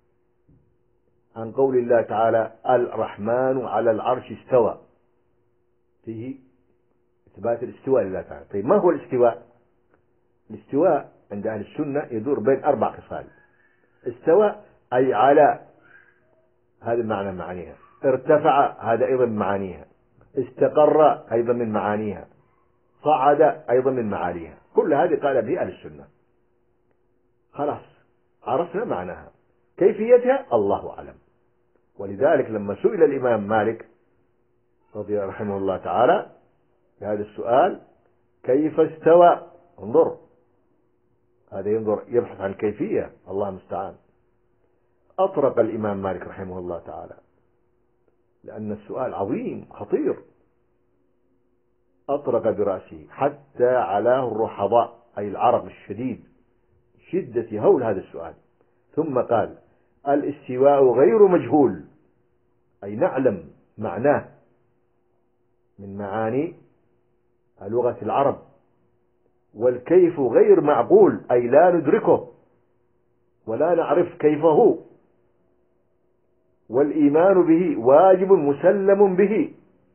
عن قول الله تعالى الرحمن على العرش استوى، فيه إثبات الاستواء لله تعالى. طيب ما هو الاستواء؟ الاستواء عند أهل السنة يدور بين أربع خصال. استوى أي على، هذا معنى معانيها. ارتفع، هذا أيضا من معانيها. استقر أيضا من معانيها. صعد أيضا من معانيها. كل هذه قال به أهل السنة. خلاص عرفنا معناها، كيفيتها الله أعلم. ولذلك لما سئل الإمام مالك رضي الله رحمه الله تعالى بهذا السؤال كيف استوى، انظر، هذا ينظر يبحث عن كيفية، الله المستعان. أطرق الإمام مالك رحمه الله تعالى، لأن السؤال عظيم خطير، أطرق برأسه حتى علاه الرحضاء، أي العرق الشديد، شدة هول هذا السؤال، ثم قال: الاستواء غير مجهول، أي نعلم معناه من معاني لغة العرب، والكيف غير معقول، أي لا ندركه ولا نعرف كيفه، والإيمان به واجب مسلم به،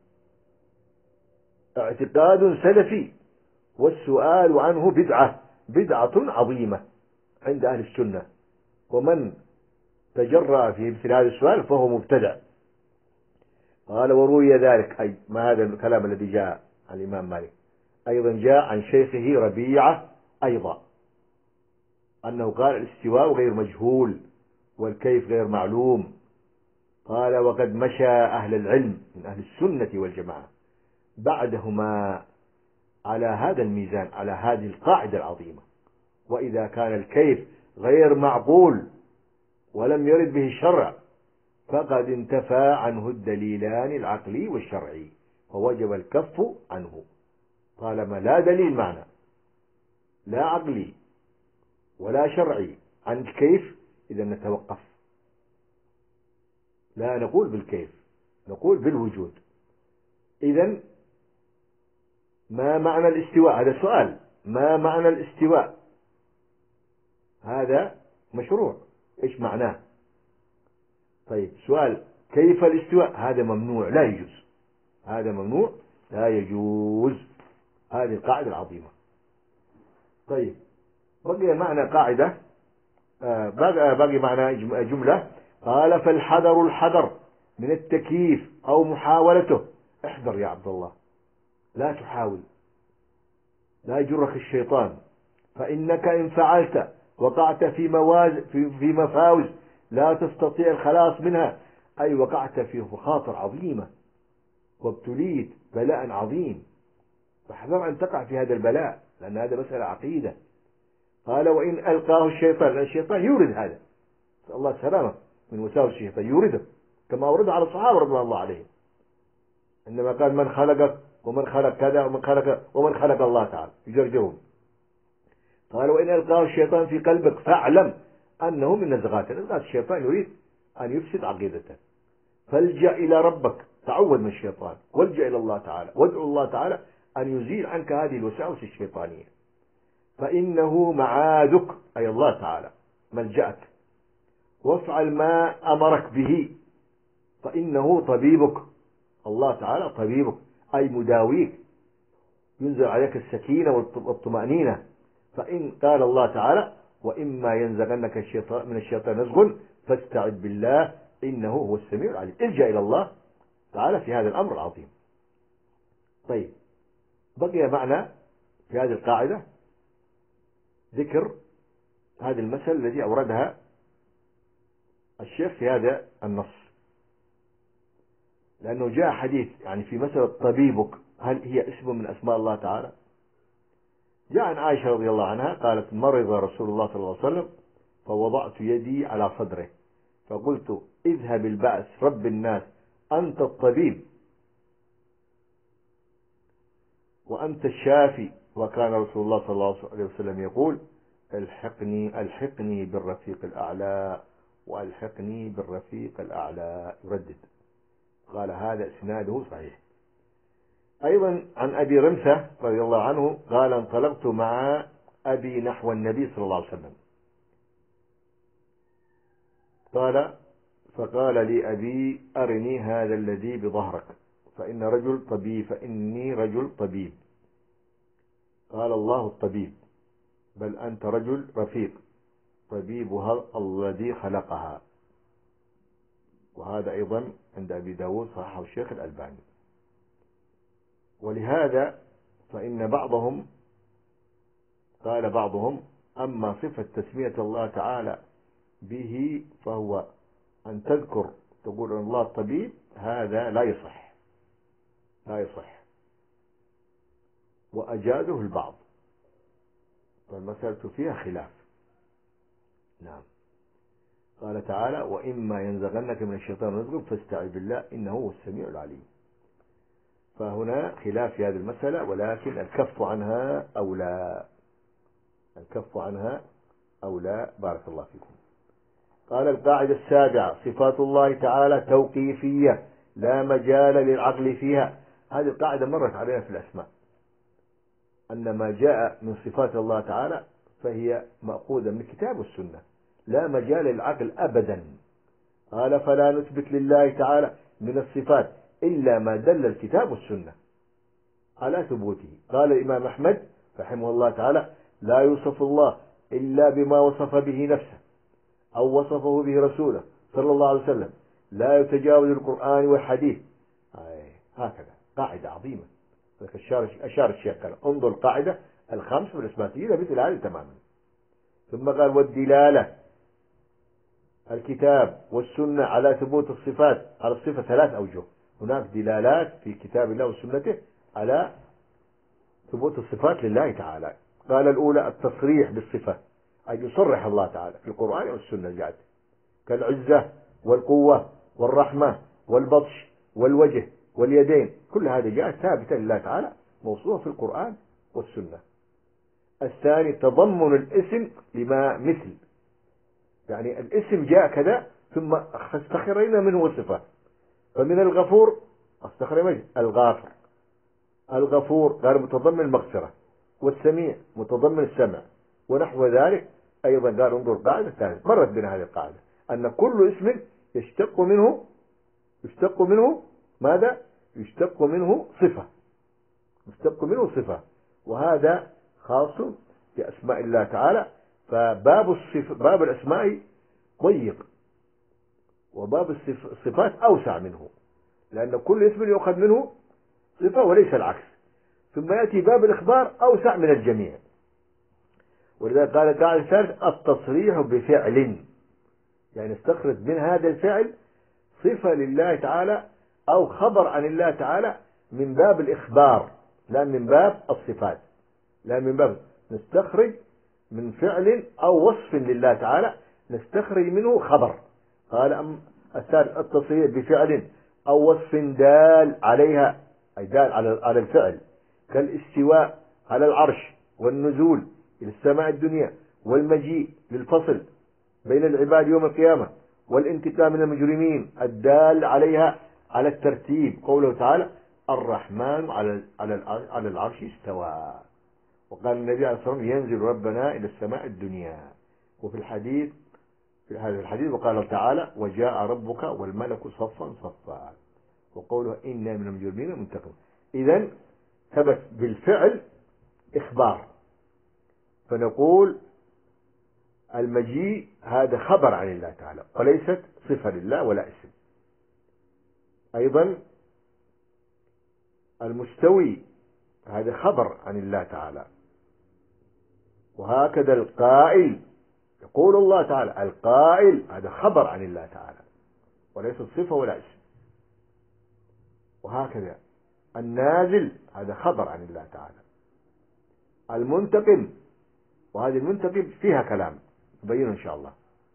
اعتقاد سلفي، والسؤال عنه بدعة بدعة عظيمة عند أهل السنة، ومن تجرأ في مثل هذا السؤال فهو مبتدع. قال: وروي ذلك، أي ما هذا الكلام الذي جاء عن الإمام مالك، أيضا جاء عن شيخه ربيعة أيضا أنه قال: الاستواء غير مجهول والكيف غير معلوم. قال: وقد مشى أهل العلم من أهل السنة والجماعة بعدهما على هذا الميزان، على هذه القاعدة العظيمة. وإذا كان الكيف غير معقول ولم يرد به الشرع فقد انتفى عنه الدليلان العقلي والشرعي، فوجب الكف عنه طالما لا دليل معنى، لا عقلي ولا شرعي عن الكيف. إذا نتوقف، لا نقول بالكيف، نقول بالوجود. إذا ما معنى الاستواء؟ هذا سؤال، ما معنى الاستواء؟ هذا مشروع، إيش معناه؟ طيب سؤال: كيف الاستواء؟ هذا ممنوع، لا يجوز، هذا ممنوع لا يجوز. هذه القاعدة العظيمة. طيب بقي معنى قاعدة، بقي, بقي معنى جملة. قال: فالحذر الحذر من التكييف أو محاولته. احذر يا عبد الله، لا تحاول، لا يجرك الشيطان، فإنك إن فعلت وقعت في مواز في, في مفاوز لا تستطيع الخلاص منها، أي وقعت في مخاطر عظيمة وابتليت بلاء عظيم، فاحذر أن تقع في هذا البلاء، لأن هذا مسألة عقيدة. قال: وإن ألقاه الشيطان، لأن الشيطان يورد هذا، نسأل الله السلامة من وساوس الشيطان، يورده كما ورد على الصحابة رضي الله عليهم، إنما قال: من خلقك ومن خلق كذا ومن خلق ومن خلق الله تعالى، يجرجرون. قال: وإن ألقاه الشيطان في قلبك فاعلم أنه من نزغات نزغات الشيطان، يريد أن يفسد عقيدتك، فالجأ إلى ربك، تعوذ من الشيطان، والجأ إلى الله تعالى، وادعو الله تعالى أن يزيل عنك هذه الوساوس الشيطانية، فإنه معاذك، أي الله تعالى ملجأك، وافعل ما أمرك به، فإنه طبيبك، الله تعالى طبيبك أي مداويك، ينزل عليك السكينة والطمأنينة. فإن قال الله تعالى: وإما ينزغنك الشيطان من الشيطان نزغ فاستعذ بالله إنه هو السميع العليم. الجأ إلى الله تعالى في هذا الأمر العظيم. طيب بقي معنا في هذه القاعدة ذكر هذه المسألة التي أوردها الشيخ في هذا النص، لأنه جاء حديث يعني في مسألة طبيبك، هل هي اسم من أسماء الله تعالى؟ جاء عن عائشة رضي الله عنها قالت: مرض رسول الله صلى الله عليه وسلم فوضعت يدي على صدره فقلت: اذهب البأس رب الناس، أنت الطبيب وأنت الشافي. وكان رسول الله صلى الله عليه وسلم يقول: الحقني الحقني بالرفيق الأعلى، والحقني بالرفيق الأعلى، يردد. قال: هذا إسناده صحيح. أيضا عن أبي رمثة رضي الله عنه قال: انطلقت مع أبي نحو النبي صلى الله عليه وسلم، قال: فقال لي أبي: أرني هذا الذي بظهرك، فإن رجل طبيب فإني رجل طبيب. قال: الله الطبيب، بل أنت رجل رفيق، طبيبها الذي خلقها. وهذا أيضا عند أبي داود صححه الشيخ الألباني. ولهذا فإن بعضهم قال بعضهم: أما صفة تسمية الله تعالى به فهو أن تذكر تقول أن الله الطبيب، هذا لا يصح، لا يصح، وأجازه البعض. فالمسألة فيها خلاف. نعم. قال تعالى: وإما ينزغنك من الشيطان نزغ فاستعذ بالله إنه هو السميع العليم. فهنا خلاف في هذه المسألة، ولكن الكف عنها أولى، الكف عنها أولى. بارك الله فيكم. قال: القاعدة السابعة: صفات الله تعالى توقيفية لا مجال للعقل فيها. هذه القاعدة مرت علينا في الأسماء، أن ما جاء من صفات الله تعالى فهي مأخوذة من الكتاب والسنة، لا مجال للعقل أبدا. قال: فلا نثبت لله تعالى من الصفات إلا ما دل الكتاب والسنة على ثبوته. قال الإمام أحمد رحمه الله تعالى: لا يوصف الله إلا بما وصف به نفسه أو وصفه به رسوله صلى الله عليه وسلم، لا يتجاوز القرآن والحديث. هكذا قاعدة عظيمة. أشار الشيخ قال: انظر القاعدة الخمس والإثباتية مثل هذه تماما. ثم قال: والدلالة الكتاب والسنة على ثبوت الصفات، على الصفة ثلاث أوجه. هناك دلالات في كتاب الله وسنته على ثبوت الصفات لله تعالى. قال: الأولى التصريح بالصفة، أي يصرح الله تعالى في القرآن والسنة جاءت، كالعزة والقوة والرحمة والبطش والوجه واليدين، كل هذه جاءت ثابتة لله تعالى موصوفة في القرآن والسنة. الثاني تضمن الاسم لما مثل، يعني الاسم جاء كذا ثم استخرجنا منه صفة. فمن الغفور استخرجنا الغافر، الغفور قال متضمن المغفرة، والسميع متضمن السمع، ونحو ذلك. أيضا قال: انظر القاعدة الثالثة مرت بنا هذه القاعدة، أن كل اسم يشتق منه يشتق منه ماذا؟ يشتق منه صفة، يشتق منه صفة، وهذا خاص بأسماء الله تعالى. فباب الصف... باب الأسماء ضيق، وباب الصفات أوسع منه، لأن كل اسم يؤخذ منه صفة وليس العكس. ثم يأتي باب الإخبار أوسع من الجميع، ولذلك قال تعالى الثالث: التصريح بفعل، يعني استخرج من هذا الفعل صفة لله تعالى أو خبر عن الله تعالى من باب الإخبار، لا من باب الصفات، لا من باب نستخرج من فعل أو وصف لله تعالى نستخرج منه خبر. قال أم الثالث: التصريح بفعل أو وصف دال عليها، أي دال على الفعل، كالاستواء على العرش، والنزول إلى السماء الدنيا، والمجيء للفصل بين العباد يوم القيامة، والانتقام من المجرمين الدال عليها على الترتيب. قوله تعالى: الرحمن على على العرش استوى. وقال النبي عليه الصلاة والسلام: ينزل ربنا إلى السماء الدنيا. وفي الحديث في هذا الحديث وقال تعالى: وجاء ربك والملك صفا صفا. وقوله: إنا من المجرمين منتقم. إذن ثبت بالفعل إخبار، فنقول المجيء هذا خبر عن الله تعالى وليست صفة لله ولا اسم. أيضا المستوي هذا خبر عن الله تعالى. وهكذا القائل، يقول الله تعالى القائل، هذا خبر عن الله تعالى وليست صفة ولا اسم. وهكذا النازل هذا خبر عن الله تعالى. المنتقم، وهذه المنتقم فيها كلام نبينه إن شاء الله.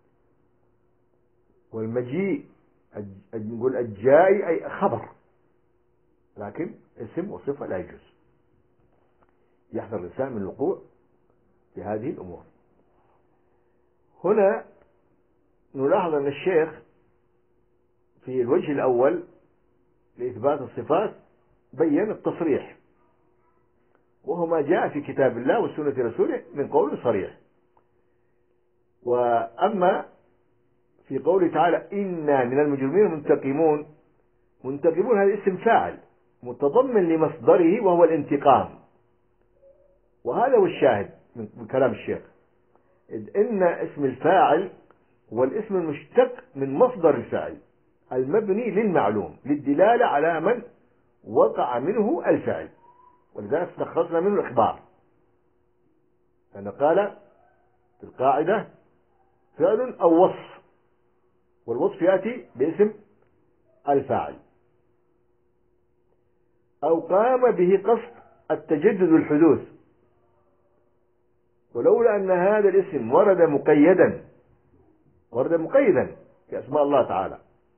والمجيء نقول الجاي أي خبر، لكن اسم وصفة لا يجوز. يحذر الإنسان من الوقوع في هذه الأمور. هنا نلاحظ أن الشيخ في الوجه الأول لإثبات الصفات بين التصريح، وهو ما جاء في كتاب الله وسنة رسوله من قول صريح. وأما في قوله تعالى: إنا من المجرمين منتقمون، منتقمون هذا اسم فاعل متضمن لمصدره وهو الانتقام، وهذا هو الشاهد من كلام الشيخ، إذ إن اسم الفاعل هو الاسم المشتق من مصدر الفاعل المبني للمعلوم للدلالة على من وقع منه الفعل، ولذلك استخرجنا منه الإخبار. لأن قال في القاعدة: فعل أو وصف، والوصف يأتي باسم الفاعل، أو قام به قصد التجدد والحدوث، ولولا أن هذا الاسم ورد مقيدا ورد مقيدا في أسماء الله تعالى،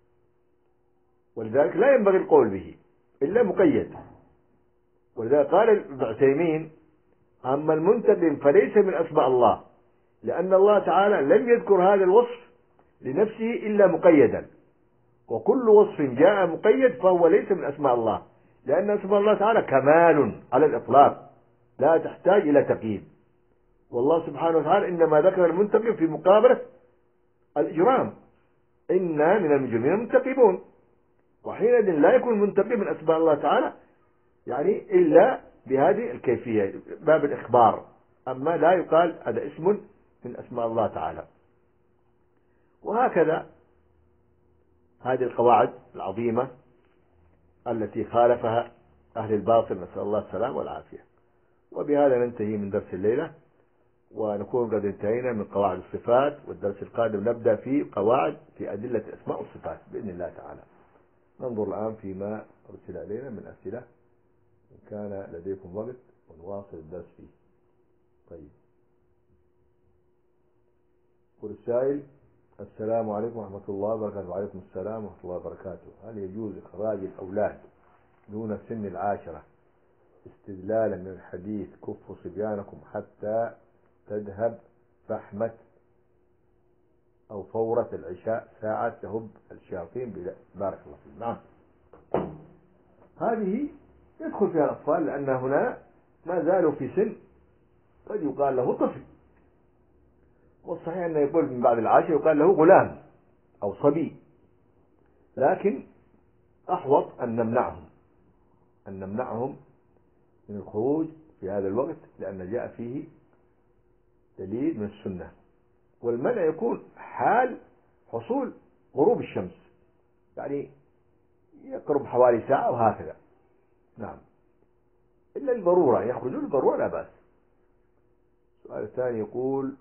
ولذلك لا ينبغي القول به إلا مقيد. ولذلك قال ابن عثيمين: أما المنتقم فليس من أسماء الله، لأن الله تعالى لم يذكر هذا الوصف لنفسه إلا مقيدا، وكل وصف جاء مقيد فهو ليس من أسماء الله، لأن أسماء الله تعالى كمال على الإطلاق لا تحتاج إلى تقييد. والله سبحانه وتعالى إنما ذكر المنتقم في مقابلة الإجرام: إنا من المجرمين منتقمون. وحينئذ لا يكون المنتقم من أسماء الله تعالى يعني إلا بهذه الكيفية، باب الإخبار، أما لا يقال هذا اسم من أسماء الله تعالى. وهكذا هذه القواعد العظيمة التي خالفها أهل الباطل، نسأل الله السلام والعافية. وبهذا ننتهي من درس الليلة، ونكون قد انتهينا من قواعد الصفات، والدرس القادم نبدأ في قواعد في أدلة الأسماء والصفات بإذن الله تعالى. ننظر الآن فيما أرسل إلينا من أسئلة إن كان لديكم وقت ونواصل الدرس فيه. طيب، يقول السائل: السلام عليكم ورحمة الله وبركاته. وعليكم السلام ورحمة الله وبركاته. هل يجوز إخراج الأولاد دون سن العاشرة استدلالا من الحديث كفوا صبيانكم حتى تذهب فحمة أو فورة العشاء ساعة تهب الشياطين بلا؟ بارك الله فيك. نعم، هذه يدخل فيها الأطفال، لأن هنا ما زالوا في سن قد يقال له طفل، والصحيح أنه يقول من بعد العاشر يقال له غلام أو صبي، لكن أحوط أن نمنعهم أن نمنعهم من الخروج في هذا الوقت، لأن جاء فيه دليل من السنة. والمنع يكون حال حصول غروب الشمس، يعني يقرب حوالي ساعة وهكذا. نعم، إلا الضرورة، يخرجون الضرورة لا بأس. السؤال الثاني يقول: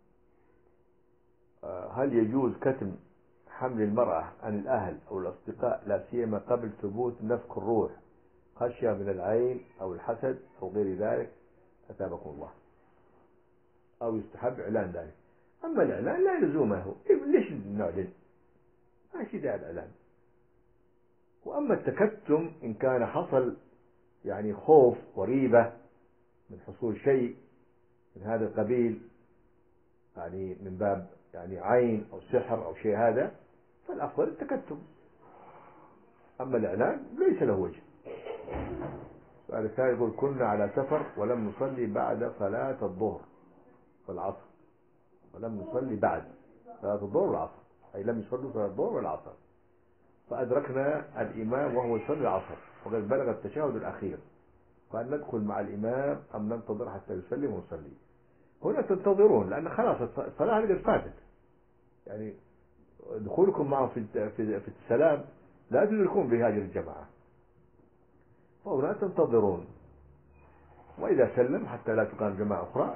هل يجوز كتم حمل المرأة عن الأهل أو الأصدقاء لا سيما قبل ثبوت نفخ الروح خشية من العين أو الحسد أو غير ذلك؟ أثابكم الله. أو يستحب إعلان ذلك. أما الإعلان لا لزومه، ليش نعلن؟ ما شيء داعي الإعلان. وأما التكتم إن كان حصل يعني خوف وريبة من حصول شيء من هذا القبيل، يعني من باب يعني عين أو سحر أو شيء هذا، فالأفضل التكتم. أما الإعلان ليس له وجه. السؤال الثاني يقول: كنا على سفر ولم نصلي بعد صلاة الظهر والعصر ولم نصلي بعد صلاة الظهر والعصر أي لم يصلوا صلاة الظهر والعصر، فأدركنا الإمام وهو يصلي العصر وقد بلغ التشهد الأخير، فهل ندخل مع الإمام أم ننتظر حتى يسلم ونصلي؟ هنا تنتظرون، لأن خلاص الصلاة هذه فاتت، يعني دخولكم معه في في في السلام لا تدركون بهذه الجماعة، فهنا تنتظرون، وإذا سلم حتى لا تقام جماعة أخرى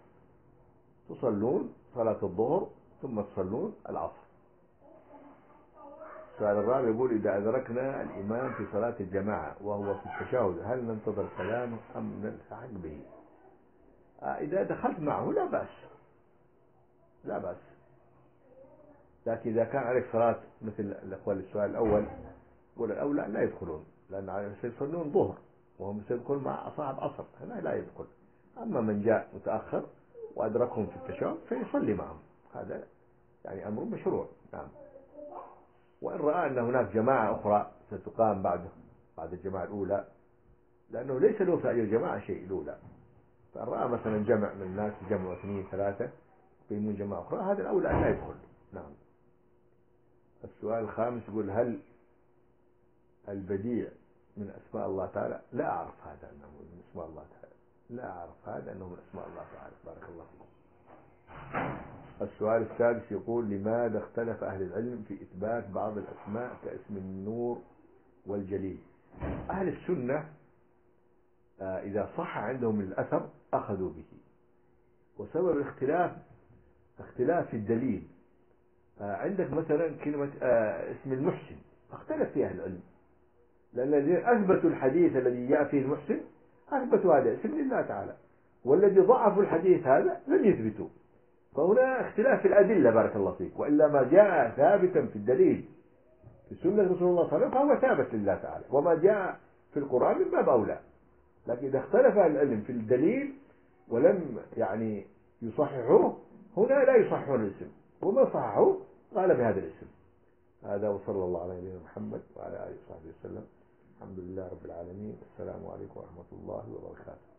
تصلون صلاة الظهر ثم تصلون العصر. السؤال الرابع يقول: إذا أدركنا الإمام في صلاة الجماعة وهو في التشهد هل ننتظر كلامه أم نلحق به؟ إذا دخلت معه لا بأس لا بأس، لكن إذا كان عليك صلاة مثل الأخوة السؤال الأول والأولى لا يدخلون، لأن سيصلون ظهر وهم سيدخلون مع صاحب عصر، هنا لا يدخل. أما من جاء متأخر وأدركهم في التشهد فيصلي معهم، هذا يعني أمر مشروع. نعم. وإن رأى أن هناك جماعة أخرى ستقام بعد بعد الجماعة الأولى، لأنه ليس له في أي الجماعة شيء الأولى، فإن رأى مثلا جمع من الناس جمع اثنين ثلاثة يقيمون جماعة أخرى، هذا الأولى أن لا يدخل. نعم. السؤال الخامس يقول: هل البديع من أسماء الله تعالى؟ لا أعرف هذا أنه من أسماء الله تعالى، لا أعرف هذا أنه من أسماء الله تعالى. بارك الله فيكم. السؤال السادس يقول: لماذا اختلف أهل العلم في إثبات بعض الأسماء كاسم النور والجليل؟ أهل السنة إذا صح عندهم الأثر أخذوا به، وسبب الاختلاف اختلاف في الدليل. عندك مثلا كلمة اسم المحسن اختلف فيها أهل العلم، لأن الذين أثبتوا الحديث الذي جاء فيه المحسن أثبتوا هذا اسم لله تعالى، والذي ضعفوا الحديث هذا لم يثبتوا. فهنا اختلاف في الأدلة بارك الله فيك، وإلا ما جاء ثابتا في الدليل في سنة رسول الله صلى الله عليه وسلم فهو ثابت لله تعالى، وما جاء في القرآن من باب أولى. لكن إذا اختلف العلم في الدليل ولم يعني يصححوه، هنا لا يصححون الاسم، وما صححوه قال بهذا الاسم. هذا وصلى الله على نبينا محمد وعلى آله وصحبه وسلم. الحمد لله رب العالمين. السلام عليكم ورحمة الله وبركاته.